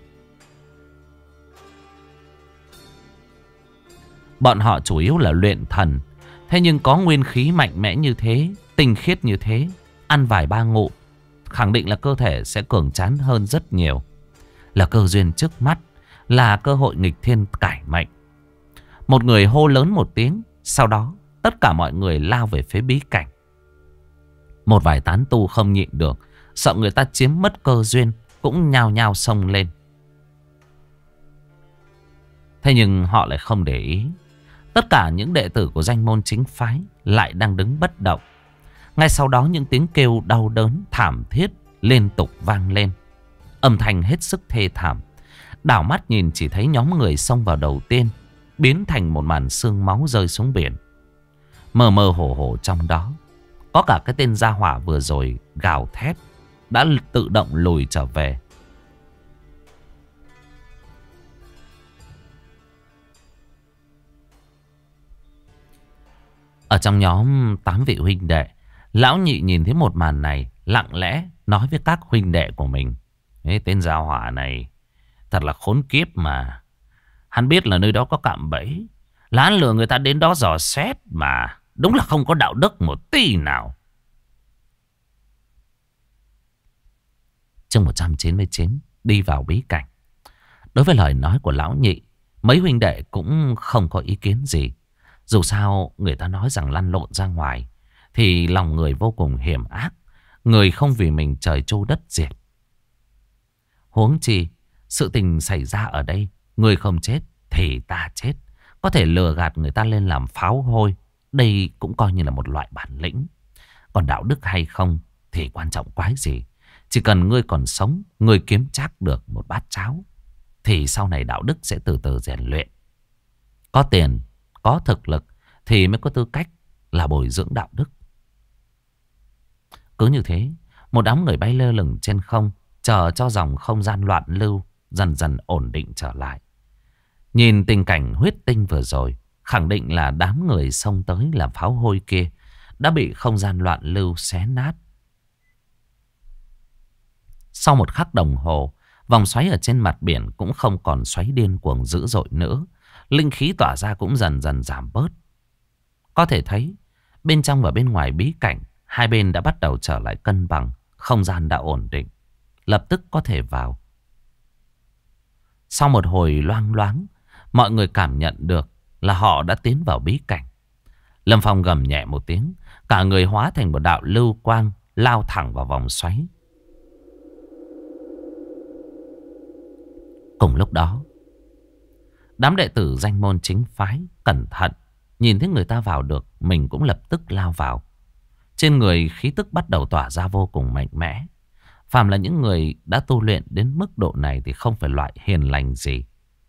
Bọn họ chủ yếu là luyện thần. Thế nhưng có nguyên khí mạnh mẽ như thế, tinh khiết như thế, ăn vài ba ngụm, khẳng định là cơ thể sẽ cường tráng hơn rất nhiều. Là cơ duyên trước mắt, là cơ hội nghịch thiên cải mệnh. Một người hô lớn một tiếng, sau đó tất cả mọi người lao về phía bí cảnh. Một vài tán tu không nhịn được, sợ người ta chiếm mất cơ duyên, cũng nhao nhao xông lên. Thế nhưng họ lại không để ý. Tất cả những đệ tử của danh môn chính phái lại đang đứng bất động. Ngay sau đó những tiếng kêu đau đớn thảm thiết liên tục vang lên. Âm thanh hết sức thê thảm. Đảo mắt nhìn chỉ thấy nhóm người xông vào đầu tiên biến thành một màn xương máu rơi xuống biển. Mơ mơ hồ hồ trong đó có cả cái tên gia hỏa vừa rồi gào thét đã tự động lùi trở về. Ở trong nhóm 8 vị huynh đệ, lão nhị nhìn thấy một màn này, lặng lẽ nói với các huynh đệ của mình: "Ê, tên gia hỏa này thật là khốn kiếp mà. Hắn biết là nơi đó có cạm bẫy, là hắn lừa người ta đến đó dò xét mà. Đúng là không có đạo đức một tí nào." Chương 199 đi vào bí cảnh. Đối với lời nói của lão nhị, mấy huynh đệ cũng không có ý kiến gì. Dù sao người ta nói rằng lăn lộn ra ngoài thì lòng người vô cùng hiểm ác. Người không vì mình trời chu đất diệt. Huống chi sự tình xảy ra ở đây, người không chết thì ta chết. Có thể lừa gạt người ta lên làm pháo hôi, đây cũng coi như là một loại bản lĩnh. Còn đạo đức hay không thì quan trọng quái gì. Chỉ cần ngươi còn sống, ngươi kiếm trác được một bát cháo, thì sau này đạo đức sẽ từ từ rèn luyện. Có tiền, có thực lực thì mới có tư cách là bồi dưỡng đạo đức. Cứ như thế, một đám người bay lơ lửng trên không, chờ cho dòng không gian loạn lưu dần dần ổn định trở lại. Nhìn tình cảnh huyết tinh vừa rồi, khẳng định là đám người xông tới làm pháo hôi kia đã bị không gian loạn lưu xé nát. Sau một khắc đồng hồ, vòng xoáy ở trên mặt biển cũng không còn xoáy điên cuồng dữ dội nữa. Linh khí tỏa ra cũng dần dần giảm bớt. Có thể thấy, bên trong và bên ngoài bí cảnh, hai bên đã bắt đầu trở lại cân bằng. Không gian đã ổn định, lập tức có thể vào. Sau một hồi loang loáng, mọi người cảm nhận được là họ đã tiến vào bí cảnh. Lâm Phong gầm nhẹ một tiếng, cả người hóa thành một đạo lưu quang, lao thẳng vào vòng xoáy. Cùng lúc đó, Đám đệ tử danh môn chính phái cẩn thận, nhìn thấy người ta vào được, mình cũng lập tức lao vào. Trên người khí tức bắt đầu tỏa ra vô cùng mạnh mẽ. Phàm là những người đã tu luyện đến mức độ này thì không phải loại hiền lành gì.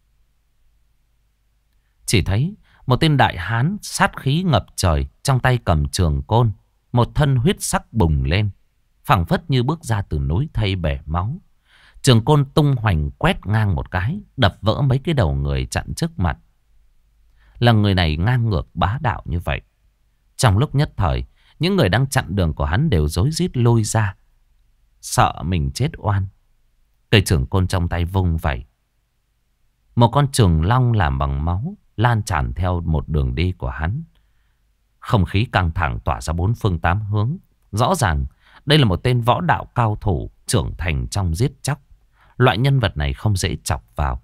Chỉ thấy một tên đại hán sát khí ngập trời, trong tay cầm trường côn, một thân huyết sắc bùng lên, phảng phất như bước ra từ núi thây bể máu. Trường côn tung hoành quét ngang một cái, đập vỡ mấy cái đầu người chặn trước mặt. Là người này ngang ngược bá đạo như vậy. Trong lúc nhất thời, những người đang chặn đường của hắn đều rối rít lui ra, sợ mình chết oan. Cây trường côn trong tay vung vẩy, một con trường long làm bằng máu lan tràn theo một đường đi của hắn. Không khí căng thẳng tỏa ra bốn phương tám hướng. Rõ ràng đây là một tên võ đạo cao thủ trưởng thành trong giết chóc. Loại nhân vật này không dễ chọc vào.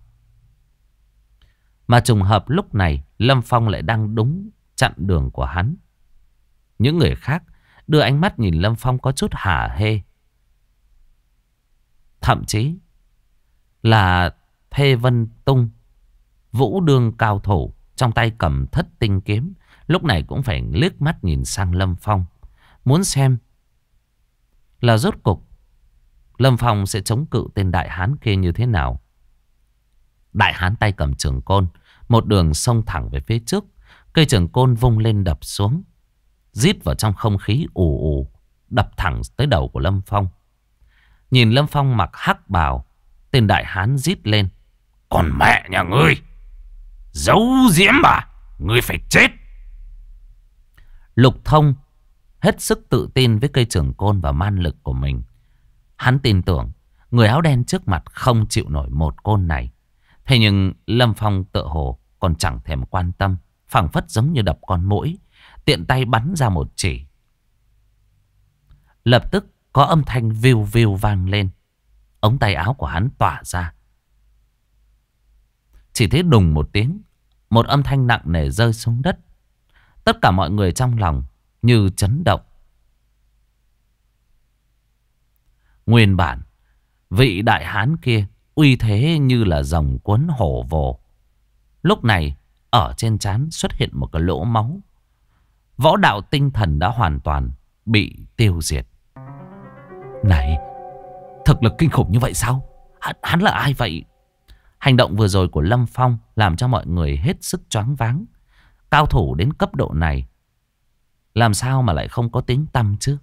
Mà trùng hợp lúc này Lâm Phong lại đang đúng chặn đường của hắn. Những người khác đưa ánh mắt nhìn Lâm Phong có chút hả hê. Thậm chí là Thê Vân Tung, vũ đương cao thủ, trong tay cầm thất tinh kiếm, lúc này cũng phải liếc mắt nhìn sang Lâm Phong, muốn xem là rốt cục Lâm Phong sẽ chống cự tên đại hán kia như thế nào. Đại hán tay cầm trường côn, một đường xông thẳng về phía trước. Cây trường côn vung lên đập xuống, rít vào trong không khí ù ù, đập thẳng tới đầu của Lâm Phong. Nhìn Lâm Phong mặc hắc bào, tên đại hán rít lên: "Còn mẹ nhà ngươi, giấu giếm à? Ngươi phải chết!" Lục Thông hết sức tự tin với cây trường côn và man lực của mình. Hắn tin tưởng người áo đen trước mặt không chịu nổi một côn này. Thế nhưng Lâm Phong tựa hồ còn chẳng thèm quan tâm, phảng phất giống như đập con muỗi, tiện tay bắn ra một chỉ. Lập tức có âm thanh viu viu vang lên. Ống tay áo của hắn tỏa ra. Chỉ thấy đùng một tiếng, một âm thanh nặng nề rơi xuống đất. Tất cả mọi người trong lòng như chấn động. Nguyên bản vị đại hán kia uy thế như là rồng cuốn hổ vồ. Lúc này ở trên trán xuất hiện một cái lỗ máu. Võ đạo tinh thần đã hoàn toàn bị tiêu diệt. Này, thực lực kinh khủng như vậy sao? Hắn là ai vậy? Hành động vừa rồi của Lâm Phong làm cho mọi người hết sức choáng váng. Cao thủ đến cấp độ này làm sao mà lại không có tiếng tăm chứ?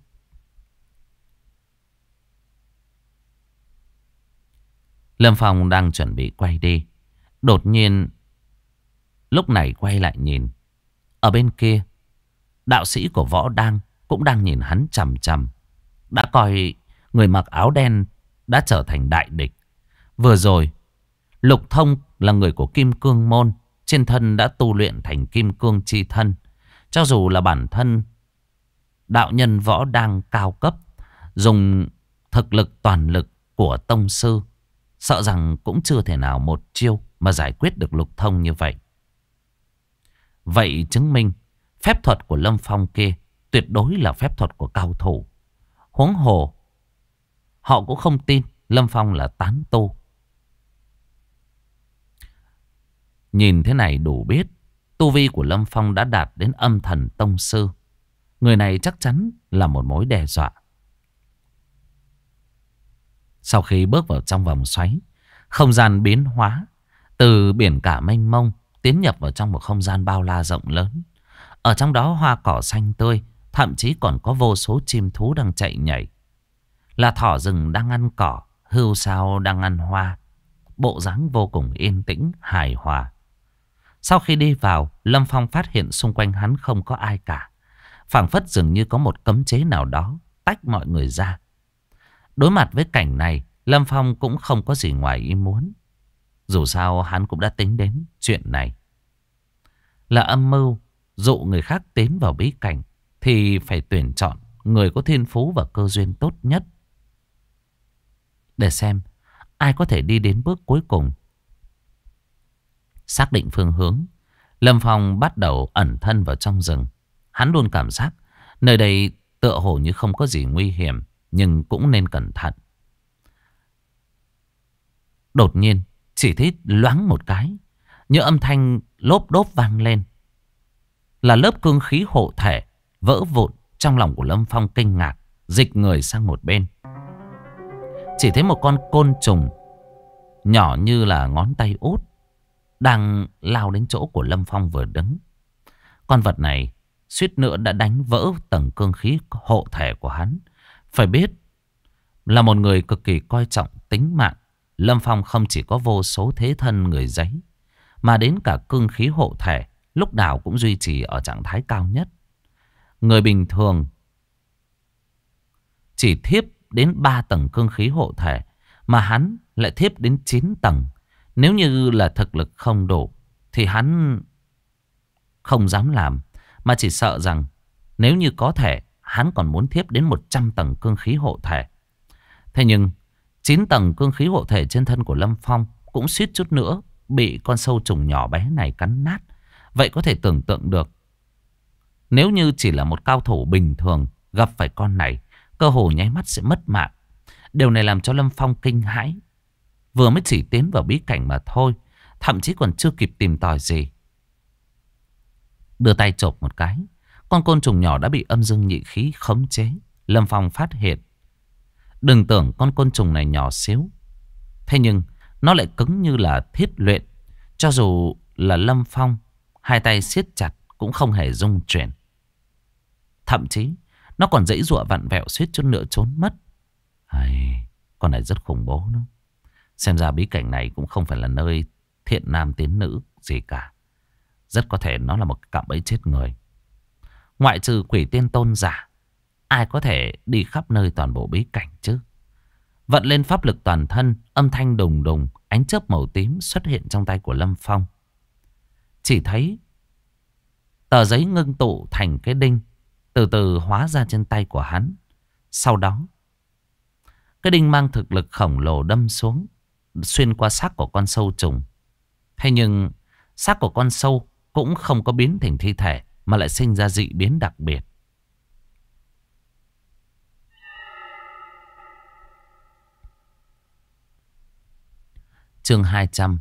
Lâm Phong đang chuẩn bị quay đi, đột nhiên lúc này quay lại nhìn. Ở bên kia, đạo sĩ của Võ Đang cũng đang nhìn hắn chằm chằm. Đã coi người mặc áo đen đã trở thành đại địch. Vừa rồi Lục Thông là người của Kim Cương Môn, trên thân đã tu luyện thành Kim Cương Chi Thân. Cho dù là bản thân đạo nhân Võ Đang cao cấp, dùng thực lực toàn lực của tông sư, sợ rằng cũng chưa thể nào một chiêu mà giải quyết được Lục Thông như vậy. Vậy chứng minh phép thuật của Lâm Phong kia tuyệt đối là phép thuật của cao thủ. Huống hồ họ cũng không tin Lâm Phong là tán tu. Nhìn thế này đủ biết tu vi của Lâm Phong đã đạt đến âm thần tông sư. Người này chắc chắn là một mối đe dọa. Sau khi bước vào trong vòng xoáy, không gian biến hóa, từ biển cả mênh mông tiến nhập vào trong một không gian bao la rộng lớn. Ở trong đó hoa cỏ xanh tươi, thậm chí còn có vô số chim thú đang chạy nhảy. Là thỏ rừng đang ăn cỏ, hươu sao đang ăn hoa. Bộ dáng vô cùng yên tĩnh, hài hòa. Sau khi đi vào, Lâm Phong phát hiện xung quanh hắn không có ai cả. Phảng phất dường như có một cấm chế nào đó tách mọi người ra. Đối mặt với cảnh này, Lâm Phong cũng không có gì ngoài ý muốn. Dù sao hắn cũng đã tính đến chuyện này. Là âm mưu dụ người khác tiến vào bí cảnh thì phải tuyển chọn người có thiên phú và cơ duyên tốt nhất, để xem ai có thể đi đến bước cuối cùng. Xác định phương hướng, Lâm Phong bắt đầu ẩn thân vào trong rừng. Hắn luôn cảm giác nơi đây tựa hồ như không có gì nguy hiểm, nhưng cũng nên cẩn thận. Đột nhiên chỉ thấy loáng một cái, Như âm thanh lốp đốp vang lên, là lớp cương khí hộ thể vỡ vụn. Trong lòng của Lâm Phong kinh ngạc, dịch người sang một bên. Chỉ thấy một con côn trùng nhỏ như là ngón tay út đang lao đến chỗ của Lâm Phong vừa đứng. Con vật này suýt nữa đã đánh vỡ tầng cương khí hộ thể của hắn. Phải biết là một người cực kỳ coi trọng tính mạng, Lâm Phong không chỉ có vô số thế thân người giấy, mà đến cả cương khí hộ thể lúc nào cũng duy trì ở trạng thái cao nhất. Người bình thường chỉ thiếp đến 3 tầng cương khí hộ thể, mà hắn lại thiếp đến 9 tầng. Nếu như là thực lực không đủ thì hắn không dám làm, mà chỉ sợ rằng nếu như có thể, hắn còn muốn thiếp đến 100 tầng cương khí hộ thể. Thế nhưng 9 tầng cương khí hộ thể trên thân của Lâm Phong cũng suýt chút nữa bị con sâu trùng nhỏ bé này cắn nát. Vậy có thể tưởng tượng được, nếu như chỉ là một cao thủ bình thường gặp phải con này, cơ hồ nháy mắt sẽ mất mạng. Điều này làm cho Lâm Phong kinh hãi. Vừa mới chỉ tiến vào bí cảnh mà thôi, thậm chí còn chưa kịp tìm tòi gì, đưa tay chộp một cái, con côn trùng nhỏ đã bị âm dương nhị khí khống chế. Lâm Phong phát hiện, đừng tưởng con côn trùng này nhỏ xíu, thế nhưng nó lại cứng như là thiết luyện. Cho dù là Lâm Phong hai tay siết chặt cũng không hề rung chuyển. Thậm chí nó còn giãy giụa vặn vẹo suýt chút nữa trốn mất. Con này rất khủng bố đó. Xem ra bí cảnh này cũng không phải là nơi thiện nam tiến nữ gì cả. Rất có thể nó là một cạm bẫy chết người. Ngoại trừ quỷ tiên tôn giả, ai có thể đi khắp nơi toàn bộ bí cảnh chứ? Vận lên pháp lực toàn thân, âm thanh đùng đùng, ánh chớp màu tím xuất hiện trong tay của Lâm Phong. Chỉ thấy tờ giấy ngưng tụ thành cái đinh từ từ hóa ra trên tay của hắn. Sau đó, cái đinh mang thực lực khổng lồ đâm xuống, xuyên qua xác của con sâu trùng. Thế nhưng xác của con sâu cũng không có biến thành thi thể, mà lại sinh ra dị biến đặc biệt. Chương 200.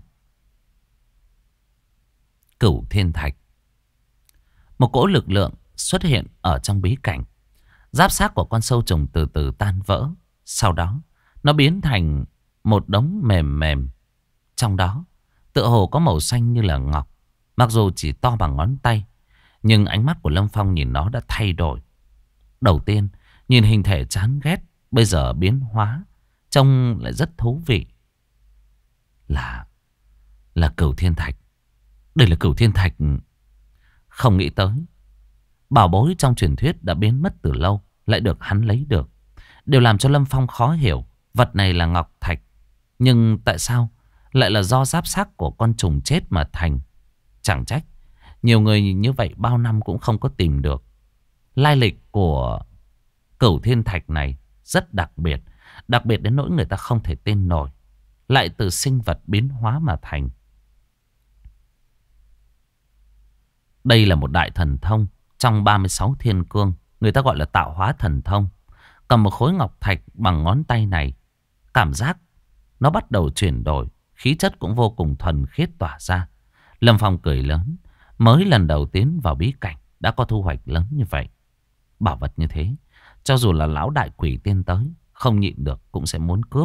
Cửu Thiên Thạch. Một cỗ lực lượng xuất hiện ở trong bí cảnh. Giáp xác của con sâu trùng từ từ tan vỡ. Sau đó nó biến thành một đống mềm mềm. Trong đó tựa hồ có màu xanh như là ngọc. Mặc dù chỉ to bằng ngón tay, nhưng ánh mắt của Lâm Phong nhìn nó đã thay đổi. Đầu tiên nhìn hình thể chán ghét, bây giờ biến hóa, trông lại rất thú vị. Là Cửu Thiên Thạch. Đây là Cửu Thiên Thạch. Không nghĩ tới bảo bối trong truyền thuyết đã biến mất từ lâu lại được hắn lấy được. Điều làm cho Lâm Phong khó hiểu, vật này là ngọc thạch, nhưng tại sao lại là do giáp xác của con trùng chết mà thành? Chẳng trách nhiều người như vậy bao năm cũng không có tìm được. Lai lịch của Cửu Thiên Thạch này rất đặc biệt, đặc biệt đến nỗi người ta không thể tin nổi. Lại từ sinh vật biến hóa mà thành. Đây là một đại thần thông trong 36 thiên cương, người ta gọi là tạo hóa thần thông. Cầm một khối ngọc thạch bằng ngón tay này, cảm giác nó bắt đầu chuyển đổi, khí chất cũng vô cùng thuần khiết tỏa ra. Lâm Phong cười lớn, mới lần đầu tiến vào bí cảnh đã có thu hoạch lớn như vậy. Bảo vật như thế, cho dù là lão đại quỷ tiên tới, không nhịn được cũng sẽ muốn cướp.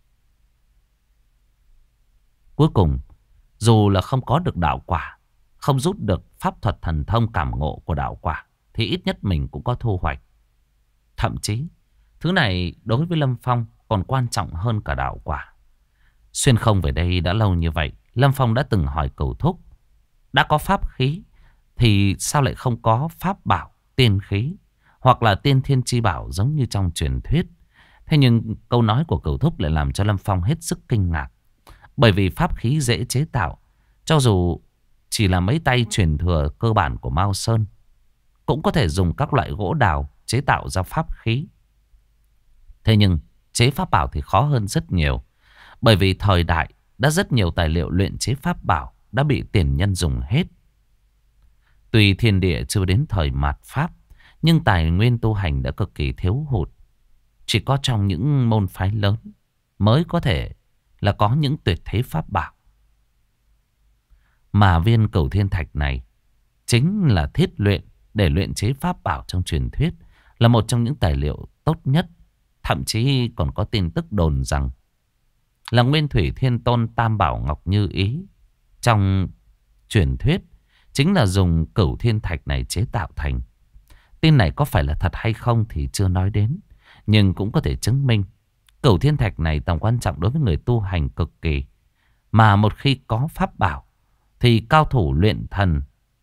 Cuối cùng, dù là không có được đạo quả, không rút được pháp thuật thần thông cảm ngộ của đạo quả, thì ít nhất mình cũng có thu hoạch. Thậm chí, thứ này đối với Lâm Phong còn quan trọng hơn cả đạo quả. Xuyên không về đây đã lâu như vậy, Lâm Phong đã từng hỏi Cửu Thúc, đã có pháp khí thì sao lại không có pháp bảo, tiên khí hoặc là tiên thiên chi bảo giống như trong truyền thuyết? Thế nhưng câu nói của Cửu Thúc lại làm cho Lâm Phong hết sức kinh ngạc. Bởi vì pháp khí dễ chế tạo, cho dù chỉ là mấy tay truyền thừa cơ bản của Mao Sơn, cũng có thể dùng các loại gỗ đào chế tạo ra pháp khí. Thế nhưng chế pháp bảo thì khó hơn rất nhiều. Bởi vì thời đại đã rất nhiều tài liệu luyện chế pháp bảo đã bị tiền nhân dùng hết. Tuy thiên địa chưa đến thời mạt Pháp, nhưng tài nguyên tu hành đã cực kỳ thiếu hụt. Chỉ có trong những môn phái lớn mới có thể là có những tuyệt thế pháp bảo. Mà viên Cửu Thiên Thạch này chính là thiết luyện để luyện chế pháp bảo trong truyền thuyết, là một trong những tài liệu tốt nhất. Thậm chí còn có tin tức đồn rằng là Nguyên Thủy Thiên Tôn Tam Bảo Ngọc Như Ý trong truyền thuyết chính là dùng Cửu Thiên Thạch này chế tạo thành. Tin này có phải là thật hay không thì chưa nói đến, nhưng cũng có thể chứng minh Cửu Thiên Thạch này tầm quan trọng đối với người tu hành cực kỳ. Mà một khi có pháp bảo thì cao thủ luyện thần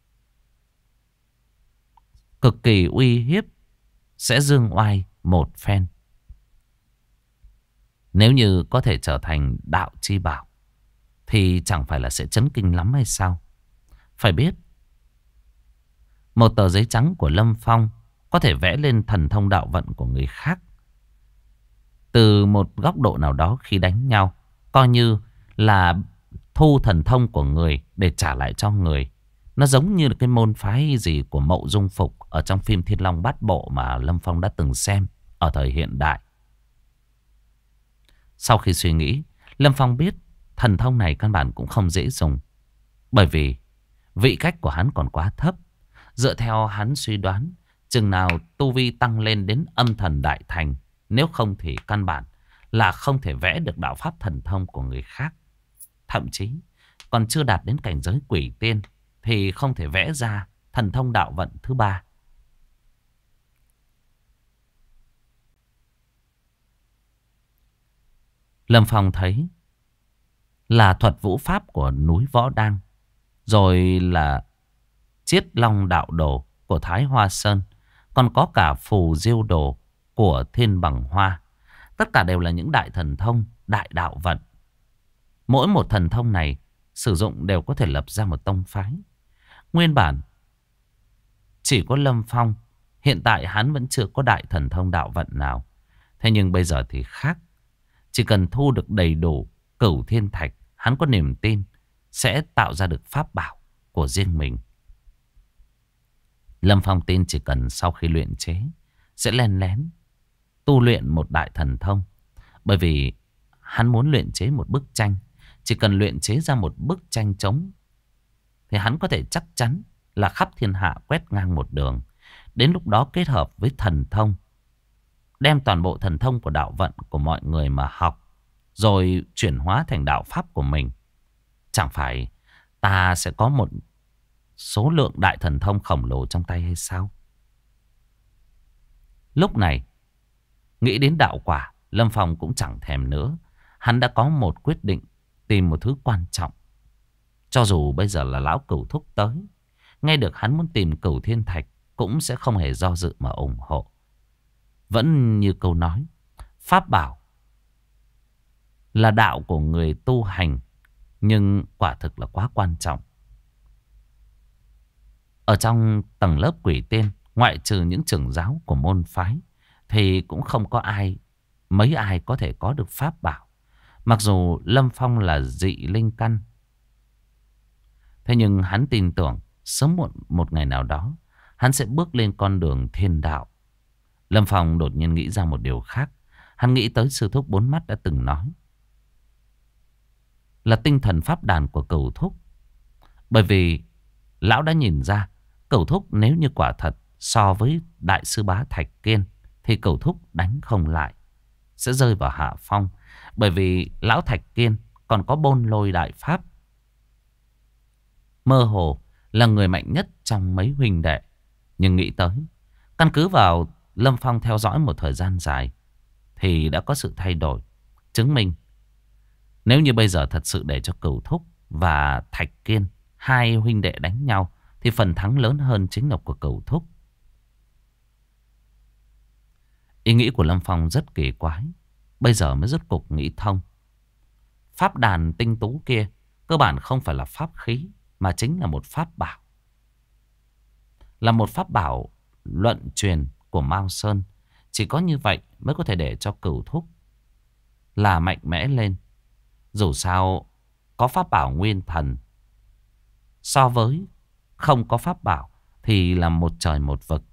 cực kỳ uy hiếp, sẽ dương oai một phen. Nếu như có thể trở thành đạo chi bảo thì chẳng phải là sẽ chấn kinh lắm hay sao? Phải biết, một tờ giấy trắng của Lâm Phong có thể vẽ lên thần thông đạo vận của người khác. Từ một góc độ nào đó khi đánh nhau, coi như là thu thần thông của người để trả lại cho người. Nó giống như là cái môn phái gì của Mậu Dung Phục ở trong phim Thiên Long Bát Bộ mà Lâm Phong đã từng xem ở thời hiện đại. Sau khi suy nghĩ, Lâm Phong biết thần thông này căn bản cũng không dễ dùng. Bởi vì vị cách của hắn còn quá thấp. Dựa theo hắn suy đoán, chừng nào tu vi tăng lên đến âm thần đại thành, nếu không thì căn bản là không thể vẽ được đạo pháp thần thông của người khác. Thậm chí còn chưa đạt đến cảnh giới quỷ tiên thì không thể vẽ ra thần thông đạo vận thứ ba. Lâm Phong thấy là thuật vũ pháp của núi Võ Đăng, rồi là Chiết Long đạo đồ của Thái Hoa Sơn, còn có cả Phù Diêu đồ của Thiên Bằng Hoa. Tất cả đều là những đại thần thông, đại đạo vận. Mỗi một thần thông này sử dụng đều có thể lập ra một tông phái. Nguyên bản chỉ có Lâm Phong, hiện tại hắn vẫn chưa có đại thần thông đạo vận nào. Thế nhưng bây giờ thì khác. Chỉ cần thu được đầy đủ Cửu Thiên Thạch, hắn có niềm tin sẽ tạo ra được pháp bảo của riêng mình. Lâm Phong tin chỉ cần sau khi luyện chế sẽ len lén tu luyện một đại thần thông. Bởi vì hắn muốn luyện chế một bức tranh. Chỉ cần luyện chế ra một bức tranh trống thì hắn có thể chắc chắn là khắp thiên hạ quét ngang một đường. Đến lúc đó kết hợp với thần thông, đem toàn bộ thần thông của đạo vận của mọi người mà học, rồi chuyển hóa thành đạo pháp của mình. Chẳng phải ta sẽ có một số lượng đại thần thông khổng lồ trong tay hay sao? Lúc này, nghĩ đến đạo quả, Lâm Phong cũng chẳng thèm nữa. Hắn đã có một quyết định, tìm một thứ quan trọng. Cho dù bây giờ là lão Cửu thúc tới, nghe được hắn muốn tìm Cửu Thiên Thạch, cũng sẽ không hề do dự mà ủng hộ. Vẫn như câu nói, pháp bảo là đạo của người tu hành, nhưng quả thực là quá quan trọng. Ở trong tầng lớp quỷ tiên, ngoại trừ những trưởng giáo của môn phái, thì cũng không có mấy ai có thể có được pháp bảo. Mặc dù Lâm Phong là dị linh căn, thế nhưng hắn tin tưởng sớm muộn một ngày nào đó hắn sẽ bước lên con đường thiên đạo. Lâm Phong đột nhiên nghĩ ra một điều khác. Hắn nghĩ tới sư thúc bốn mắt đã từng nói là tinh thần pháp đàn của Cửu thúc. Bởi vì lão đã nhìn ra Cửu thúc nếu như quả thật so với đại sư bá Thạch Kiên thì Cửu thúc đánh không lại, sẽ rơi vào hạ phong. Bởi vì lão Thạch Kiên còn có Bôn Lôi đại pháp, mơ hồ là người mạnh nhất trong mấy huynh đệ. Nhưng nghĩ tới, căn cứ vào Lâm Phong theo dõi một thời gian dài thì đã có sự thay đổi, chứng minh nếu như bây giờ thật sự để cho Cửu thúc và Thạch Kiên, hai huynh đệ đánh nhau, thì phần thắng lớn hơn chính là của Cửu thúc. Ý nghĩ của Lâm Phong rất kỳ quái, bây giờ mới rốt cục nghĩ thông. Pháp đàn tinh tú kia cơ bản không phải là pháp khí, mà chính là một pháp bảo. Là một pháp bảo luận truyền của Mao Sơn. Chỉ có như vậy mới có thể để cho Cửu thúc là mạnh mẽ lên. Dù sao có pháp bảo nguyên thần, so với không có pháp bảo thì là một trời một vực.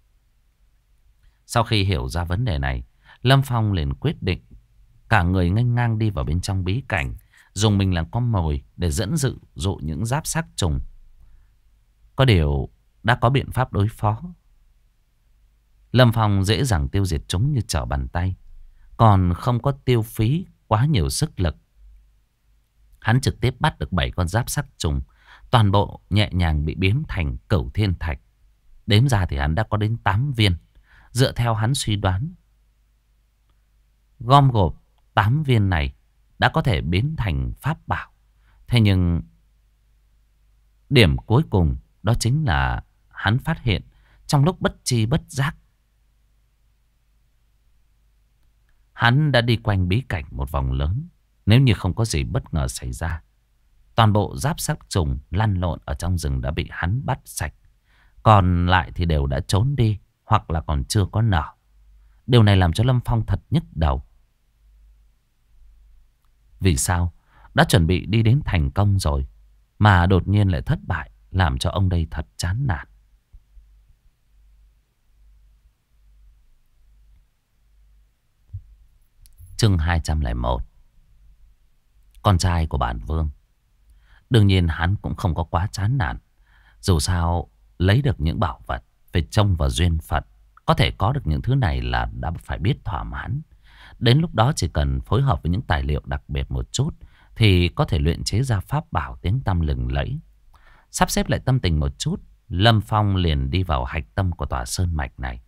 Sau khi hiểu ra vấn đề này, Lâm Phong liền quyết định cả người nghênh ngang đi vào bên trong bí cảnh. dùng mình làm con mồi để dẫn dụ những giáp xác trùng. Có điều đã có biện pháp đối phó. Lâm Phong dễ dàng tiêu diệt chúng như trở bàn tay, còn không có tiêu phí quá nhiều sức lực. Hắn trực tiếp bắt được 7 con giáp xác trùng, toàn bộ nhẹ nhàng bị biến thành cửu thiên thạch. Đếm ra thì hắn đã có đến 8 viên. Dựa theo hắn suy đoán, gom gộp 8 viên này đã có thể biến thành pháp bảo. Thế nhưng điểm cuối cùng đó chính là hắn phát hiện trong lúc bất chi bất giác, hắn đã đi quanh bí cảnh một vòng lớn. Nếu như không có gì bất ngờ xảy ra, toàn bộ giáp xác trùng lăn lộn ở trong rừng đã bị hắn bắt sạch. Còn lại thì đều đã trốn đi, hoặc là còn chưa có nở. Điều này làm cho Lâm Phong thật nhức đầu. Vì sao? Đã chuẩn bị đi đến thành công rồi mà đột nhiên lại thất bại, làm cho ông đây thật chán nản. Chương 201. Con trai của bản vương. Đương nhiên hắn cũng không có quá chán nản. Dù sao lấy được những bảo vật phải trông vào duyên phận. Có thể có được những thứ này là đã phải biết thỏa mãn. Đến lúc đó chỉ cần phối hợp với những tài liệu đặc biệt một chút thì có thể luyện chế ra pháp bảo tiếng tăm lừng lẫy. Sắp xếp lại tâm tình một chút, Lâm Phong liền đi vào hạch tâm của tòa sơn mạch này.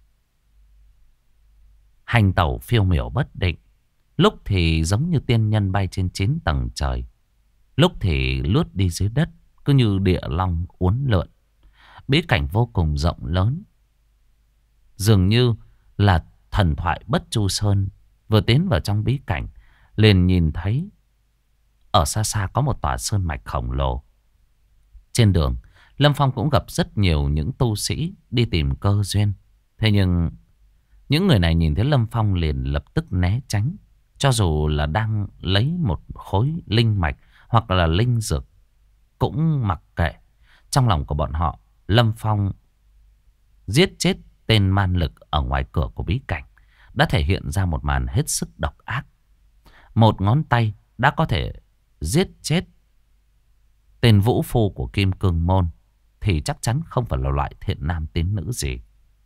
Hành tẩu phiêu miểu bất định, lúc thì giống như tiên nhân bay trên 9 tầng trời, lúc thì lướt đi dưới đất, cứ như địa long uốn lượn. Bí cảnh vô cùng rộng lớn, dường như là thần thoại Bất Chu Sơn. Vừa tiến vào trong bí cảnh, liền nhìn thấy ở xa xa có một tòa sơn mạch khổng lồ. Trên đường, Lâm Phong cũng gặp rất nhiều những tu sĩ đi tìm cơ duyên. Thế nhưng những người này nhìn thấy Lâm Phong liền lập tức né tránh. Cho dù là đang lấy một khối linh mạch hoặc là linh dược cũng mặc kệ. Trong lòng của bọn họ, Lâm Phong giết chết tên man lực ở ngoài cửa của bí cảnh đã thể hiện ra một màn hết sức độc ác. Một ngón tay đã có thể giết chết tên vũ phu của Kim Cương Môn thì chắc chắn không phải là loại thiện nam tín nữ gì.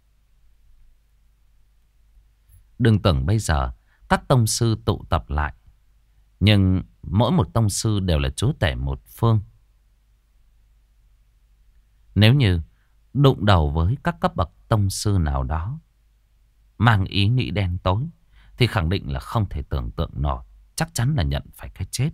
Đừng tưởng bây giờ các tông sư tụ tập lại, nhưng mỗi một tông sư đều là chúa tể một phương. Nếu như đụng đầu với các cấp bậc tông sư nào đó mang ý nghĩ đen tối thì khẳng định là không thể tưởng tượng nổi, chắc chắn là nhận phải cái chết.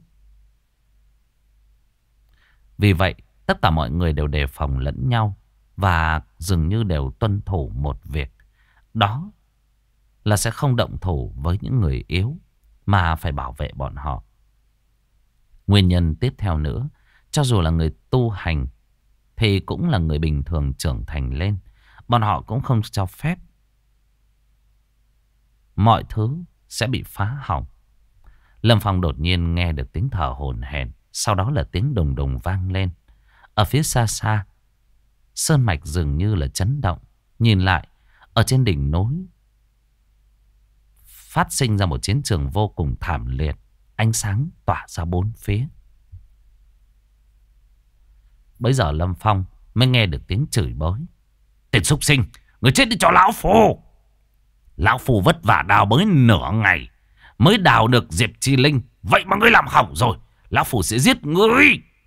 Vì vậy tất cả mọi người đều đề phòng lẫn nhau và dường như đều tuân thủ một việc, đó là sẽ không động thủ với những người yếu mà phải bảo vệ bọn họ. Nguyên nhân tiếp theo nữa, cho dù là người tu hành thì cũng là người bình thường trưởng thành lên, bọn họ cũng không cho phép mọi thứ sẽ bị phá hỏng. Lâm Phong đột nhiên nghe được tiếng thở hổn hển, sau đó là tiếng đùng đùng vang lên. Ở phía xa xa, sơn mạch dường như là chấn động. Nhìn lại, ở trên đỉnh núi phát sinh ra một chiến trường vô cùng thảm liệt. Ánh sáng tỏa ra bốn phía. Bây giờ Lâm Phong mới nghe được tiếng chửi bới. Tên súc sinh, người chết đi cho lão phù. Lão phù vất vả đào bới nửa ngày mới đào được Diệp Chi Linh, vậy mà ngươi làm hỏng rồi. Lão phù sẽ giết ngươi.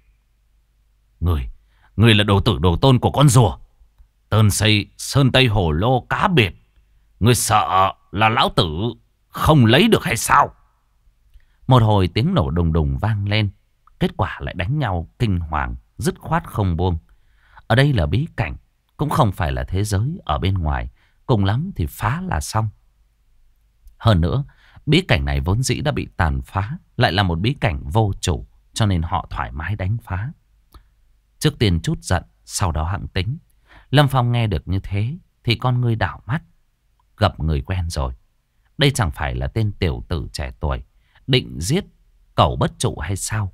Ngươi là đồ tử đồ tôn của con rùa. Tơn xây sơn tây hồ lô cá biệt. Ngươi sợ là lão tử không lấy được hay sao? Một hồi tiếng nổ đùng đùng vang lên. Kết quả lại đánh nhau kinh hoàng, dứt khoát không buông. Ở đây là bí cảnh, cũng không phải là thế giới ở bên ngoài. Cùng lắm thì phá là xong. Hơn nữa, bí cảnh này vốn dĩ đã bị tàn phá, lại là một bí cảnh vô chủ, cho nên họ thoải mái đánh phá. Trước tiên chút giận, sau đó hẵng tính. Lâm Phong nghe được như thế thì con ngươi đảo mắt. Gặp người quen rồi. Đây chẳng phải là tên tiểu tử trẻ tuổi định giết cẩu bất trụ hay sao?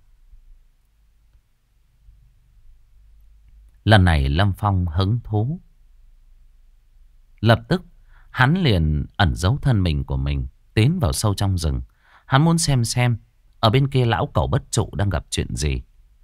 Lần này Lâm Phong hứng thú. Lập tức hắn liền ẩn giấu thân mình của mình, tiến vào sâu trong rừng. Hắn muốn xem Ở bên kia lão cẩu bất trụ đang gặp chuyện gì?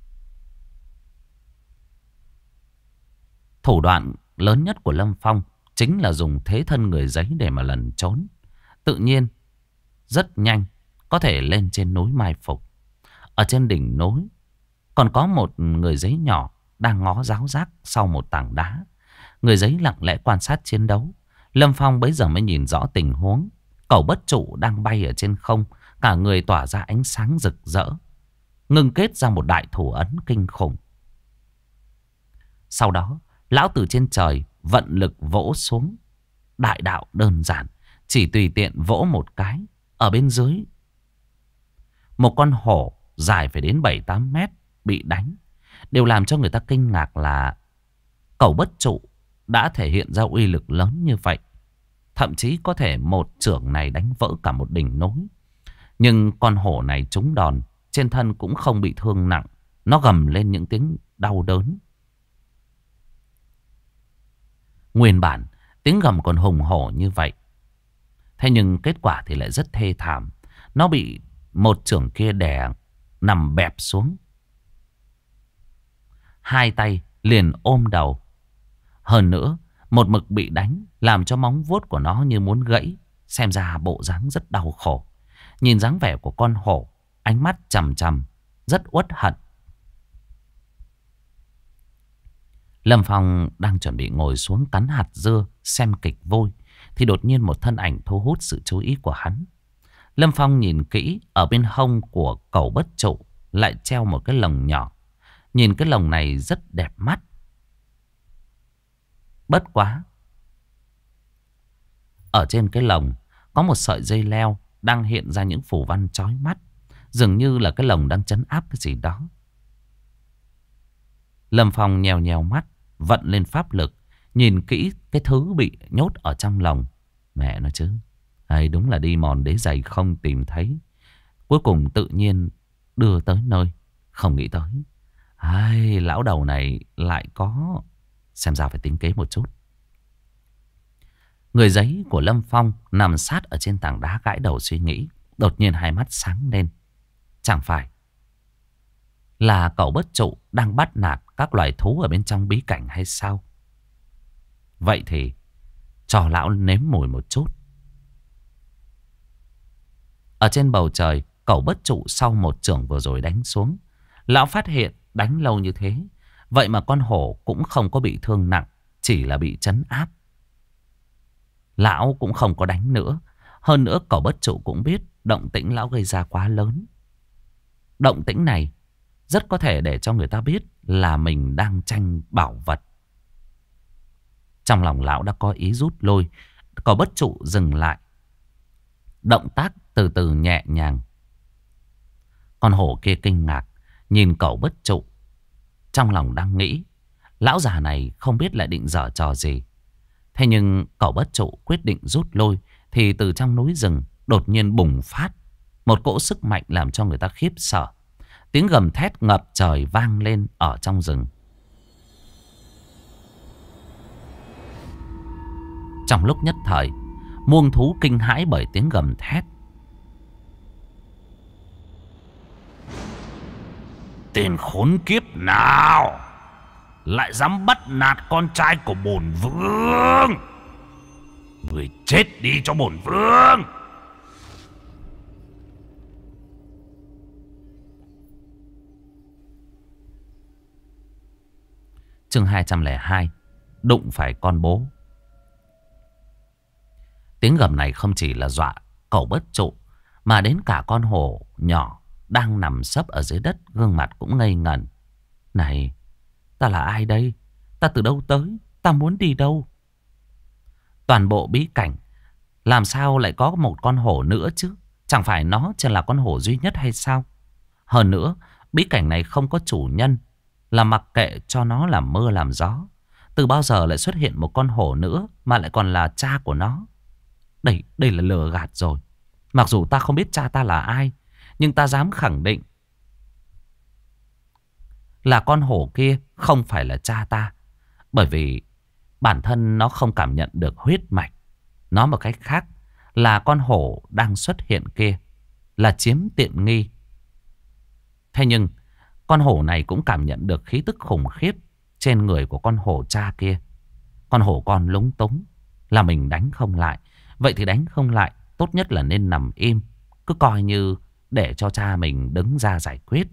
Thủ đoạn lớn nhất của Lâm Phong chính là dùng thế thân người giấy để mà lẩn trốn. Tự nhiên, rất nhanh, có thể lên trên núi mai phục. Ở trên đỉnh núi, còn có một người giấy nhỏ đang ngó ráo rác sau một tảng đá. Người giấy lặng lẽ quan sát chiến đấu. Lâm Phong bấy giờ mới nhìn rõ tình huống. Cẩu bất trụ đang bay ở trên không, cả người tỏa ra ánh sáng rực rỡ, ngưng kết ra một đại thủ ấn kinh khủng. Sau đó, lão từ trên trời vận lực vỗ xuống. Đại đạo đơn giản, chỉ tùy tiện vỗ một cái. Ở bên dưới, một con hổ dài phải đến 7-8 mét bị đánh. Điều làm cho người ta kinh ngạc là cẩu bất trụ đã thể hiện ra uy lực lớn như vậy. Thậm chí có thể một chưởng này đánh vỡ cả một đỉnh núi. Nhưng con hổ này trúng đòn, trên thân cũng không bị thương nặng. Nó gầm lên những tiếng đau đớn. Nguyên bản tiếng gầm còn hùng hổ như vậy, thế nhưng kết quả thì lại rất thê thảm. Nó bị một chưởng kia đè nằm bẹp xuống. Hai tay liền ôm đầu. Hơn nữa, một mực bị đánh, làm cho móng vuốt của nó như muốn gãy. Xem ra bộ dáng rất đau khổ. Nhìn dáng vẻ của con hổ, ánh mắt chằm chằm, rất uất hận. Lâm Phong đang chuẩn bị ngồi xuống cắn hạt dưa xem kịch vui, thì đột nhiên một thân ảnh thu hút sự chú ý của hắn. Lâm Phong nhìn kỹ, ở bên hông của cẩu bất trụ lại treo một cái lồng nhỏ. Nhìn cái lồng này rất đẹp mắt. Bất quá, ở trên cái lồng có một sợi dây leo đang hiện ra những phù văn chói mắt. Dường như là cái lồng đang trấn áp cái gì đó. Lâm Phong nhèo nhèo mắt, vận lên pháp lực, nhìn kỹ cái thứ bị nhốt ở trong lồng. Mẹ nó chứ, hay đúng là đi mòn đế giày không tìm thấy. Cuối cùng tự nhiên đưa tới nơi. Không nghĩ tới, ai, lão đầu này lại có. Xem ra phải tính kế một chút. Người giấy của Lâm Phong nằm sát ở trên tảng đá gãi đầu suy nghĩ. Đột nhiên hai mắt sáng lên. Chẳng phải là cẩu bất trụ đang bắt nạt các loài thú ở bên trong bí cảnh hay sao? Vậy thì cho lão nếm mùi một chút. Ở trên bầu trời, cẩu bất trụ sau một chưởng vừa rồi đánh xuống. Lão phát hiện đánh lâu như thế, vậy mà con hổ cũng không có bị thương nặng, chỉ là bị trấn áp. Lão cũng không có đánh nữa. Hơn nữa cẩu bất trụ cũng biết động tĩnh lão gây ra quá lớn. Động tĩnh này rất có thể để cho người ta biết là mình đang tranh bảo vật. Trong lòng lão đã có ý rút lui. Cẩu bất trụ dừng lại, động tác từ từ nhẹ nhàng. Con hổ kia kinh ngạc nhìn cẩu bất trụ, trong lòng đang nghĩ lão già này không biết lại định giở trò gì. Thế nhưng cẩu bất trụ quyết định rút lui, thì từ trong núi rừng đột nhiên bùng phát một cỗ sức mạnh làm cho người ta khiếp sợ. Tiếng gầm thét ngập trời vang lên ở trong rừng. Trong lúc nhất thời, muông thú kinh hãi bởi tiếng gầm thét. Tên khốn kiếp nào lại dám bắt nạt con trai của bổn vương? Người chết đi cho bổn vương! Chương 202, đụng phải con bố. Tiếng gầm này không chỉ là dọa cẩu bất trụ, mà đến cả con hổ nhỏ đang nằm sấp ở dưới đất, gương mặt cũng ngây ngẩn. Này, ta là ai đây? Ta từ đâu tới? Ta muốn đi đâu? Toàn bộ bí cảnh làm sao lại có một con hổ nữa chứ? Chẳng phải nó chỉ là con hổ duy nhất hay sao? Hơn nữa, bí cảnh này không có chủ nhân, là mặc kệ cho nó làm mưa làm gió. Từ bao giờ lại xuất hiện một con hổ nữa, mà lại còn là cha của nó? Đây là lừa gạt rồi. Mặc dù ta không biết cha ta là ai, nhưng ta dám khẳng định là con hổ kia không phải là cha ta. Bởi vì bản thân nó không cảm nhận được huyết mạch. Nói một cách khác là con hổ đang xuất hiện kia là chiếm tiện nghi Thế nhưng con hổ này cũng cảm nhận được khí tức khủng khiếp trên người của con hổ cha kia. Con hổ con lúng túng là mình đánh không lại. Vậy thì đánh không lại, tốt nhất là nên nằm im, cứ coi như để cho cha mình đứng ra giải quyết.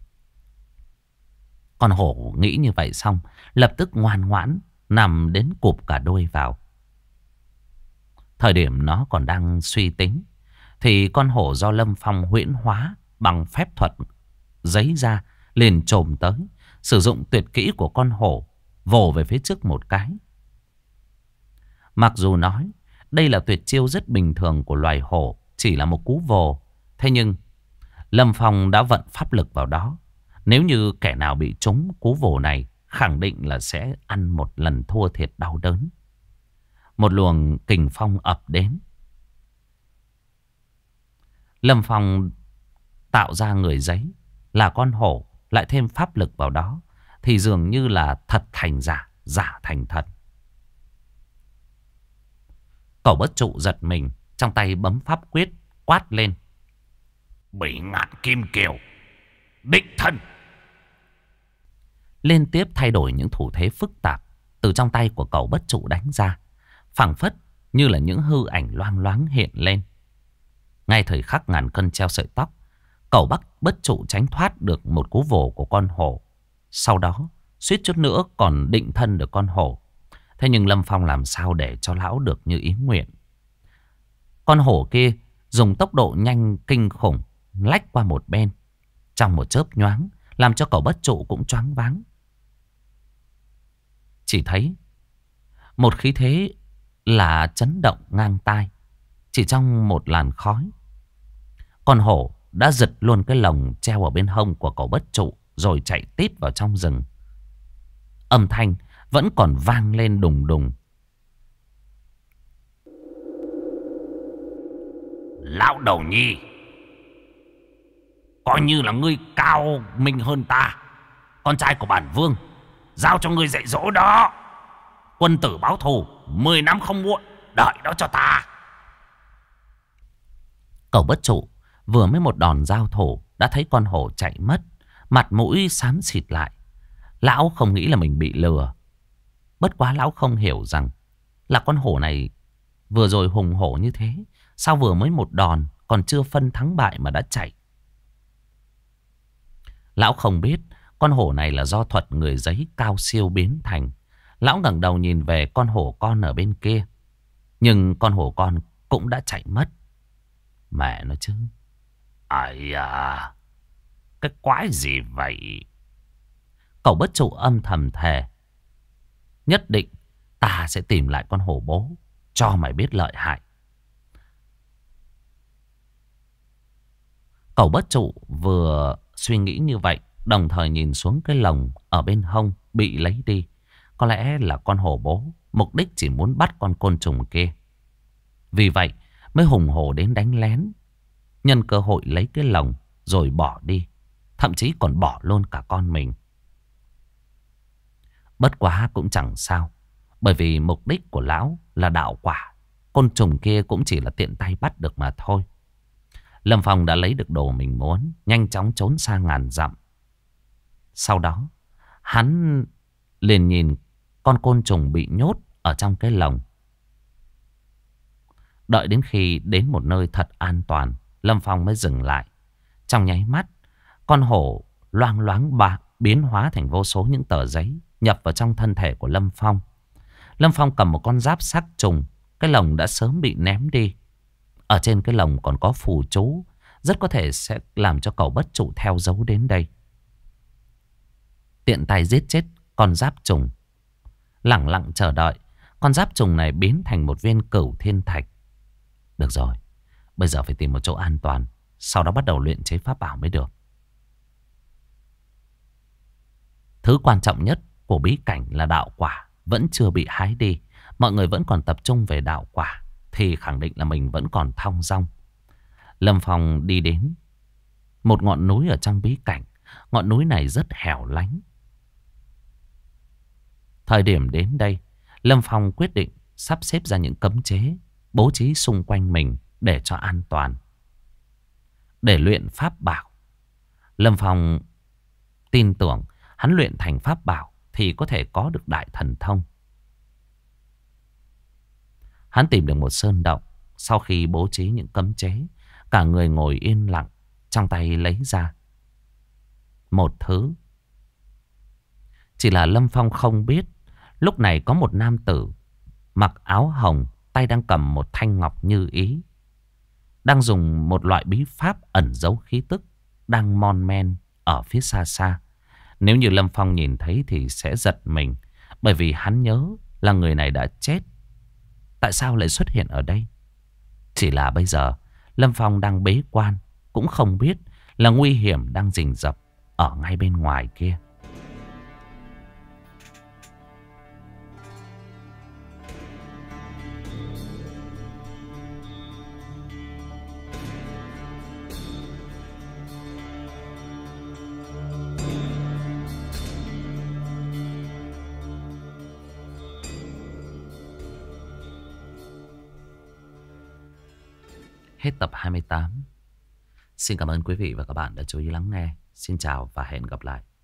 Con hổ nghĩ như vậy xong, lập tức ngoan ngoãn nằm đến cụp cả đuôi vào. Thời điểm nó còn đang suy tính thì con hổ do Lâm Phong huyễn hóa bằng phép thuật giấy ra liền chồm tới, sử dụng tuyệt kỹ của con hổ vồ về phía trước một cái. Mặc dù nói đây là tuyệt chiêu rất bình thường của loài hổ, chỉ là một cú vồ, thế nhưng Lâm Phong đã vận pháp lực vào đó. Nếu như kẻ nào bị trúng cú vồ này, khẳng định là sẽ ăn một lần thua thiệt đau đớn. Một luồng kình phong ập đến. Lâm Phong tạo ra người giấy là con hổ, lại thêm pháp lực vào đó, thì dường như là thật thành giả, giả thành thật. Cẩu Bất Trụ giật mình, trong tay bấm pháp quyết, quát lên: Bỉ Ngạn Kim Kiều, đích thân! Liên tiếp thay đổi những thủ thế phức tạp từ trong tay của Cẩu Bất Trụ đánh ra, phảng phất như là những hư ảnh loang loáng hiện lên. Ngay thời khắc ngàn cân treo sợi tóc, Cẩu Bất Trụ tránh thoát được một cú vồ của con hổ. Sau đó suýt chút nữa còn định thân được con hổ. Thế nhưng Lâm Phong làm sao để cho lão được như ý nguyện. Con hổ kia dùng tốc độ nhanh kinh khủng lách qua một bên, trong một chớp nhoáng làm cho Cẩu Bất Trụ cũng choáng váng. Chỉ thấy một khí thế là chấn động ngang tai. Chỉ trong một làn khói, con hổ đã giật luôn cái lồng treo ở bên hông của Cẩu Bất Trụ rồi chạy tít vào trong rừng. Âm thanh vẫn còn vang lên đùng đùng. Lão đầu nhi, coi như là ngươi cao minh hơn ta, con trai của bản vương, giao cho ngươi dạy dỗ đó. Quân tử báo thù 10 năm không muộn, đợi đó cho ta. Cẩu Bất Trụ vừa mới một đòn giao thủ đã thấy con hổ chạy mất, mặt mũi xám xịt lại. Lão không nghĩ là mình bị lừa. Bất quá lão không hiểu rằng là con hổ này vừa rồi hùng hổ như thế, sao vừa mới một đòn còn chưa phân thắng bại mà đã chạy. Lão không biết con hổ này là do thuật người giấy cao siêu biến thành. Lão ngẩng đầu nhìn về con hổ con ở bên kia, nhưng con hổ con cũng đã chạy mất. Mẹ nó chứ. Ây à, cái quái gì vậy? Cẩu Bất Trụ âm thầm thề: nhất định ta sẽ tìm lại con hổ bố, cho mày biết lợi hại. Cẩu Bất Trụ vừa suy nghĩ như vậy, đồng thời nhìn xuống cái lồng ở bên hông bị lấy đi. Có lẽ là con hổ bố mục đích chỉ muốn bắt con côn trùng kia, vì vậy mới hùng hổ đến đánh lén, nhân cơ hội lấy cái lồng rồi bỏ đi, thậm chí còn bỏ luôn cả con mình. Bất quá cũng chẳng sao, bởi vì mục đích của lão là đạo quả, côn trùng kia cũng chỉ là tiện tay bắt được mà thôi. Lâm Phong đã lấy được đồ mình muốn, nhanh chóng trốn sang ngàn dặm. Sau đó hắn liền nhìn con côn trùng bị nhốt ở trong cái lồng. Đợi đến khi đến một nơi thật an toàn, Lâm Phong mới dừng lại. Trong nháy mắt, con hổ loang loáng biến hóa thành vô số những tờ giấy nhập vào trong thân thể của Lâm Phong. Lâm Phong cầm một con giáp sắc trùng, cái lồng đã sớm bị ném đi. Ở trên cái lồng còn có phù chú, rất có thể sẽ làm cho Cẩu Bất Trụ theo dấu đến đây. Tiện tay giết chết con giáp trùng, lẳng lặng chờ đợi con giáp trùng này biến thành một viên cửu thiên thạch. Được rồi, bây giờ phải tìm một chỗ an toàn, sau đó bắt đầu luyện chế pháp bảo mới được. Thứ quan trọng nhất của bí cảnh là đạo quả vẫn chưa bị hái đi. Mọi người vẫn còn tập trung về đạo quả thì khẳng định là mình vẫn còn thong dong. Lâm Phong đi đến một ngọn núi ở trong bí cảnh. Ngọn núi này rất hẻo lánh. Thời điểm đến đây, Lâm Phong quyết định sắp xếp ra những cấm chế, bố trí xung quanh mình để cho an toàn. Để luyện pháp bảo, Lâm Phong tin tưởng hắn luyện thành pháp bảo thì có thể có được đại thần thông. Hắn tìm được một sơn động. Sau khi bố trí những cấm chế, cả người ngồi yên lặng, trong tay lấy ra một thứ. Chỉ là Lâm Phong không biết, lúc này có một nam tử mặc áo hồng, tay đang cầm một thanh ngọc như ý, đang dùng một loại bí pháp ẩn giấu khí tức, đang mon men ở phía xa xa. Nếu như Lâm Phong nhìn thấy thì sẽ giật mình, bởi vì hắn nhớ là người này đã chết. Tại sao lại xuất hiện ở đây? Chỉ là bây giờ Lâm Phong đang bế quan, cũng không biết là nguy hiểm đang rình rập ở ngay bên ngoài kia. Hết tập 28. Xin cảm ơn quý vị và các bạn đã chú ý lắng nghe. Xin chào và hẹn gặp lại.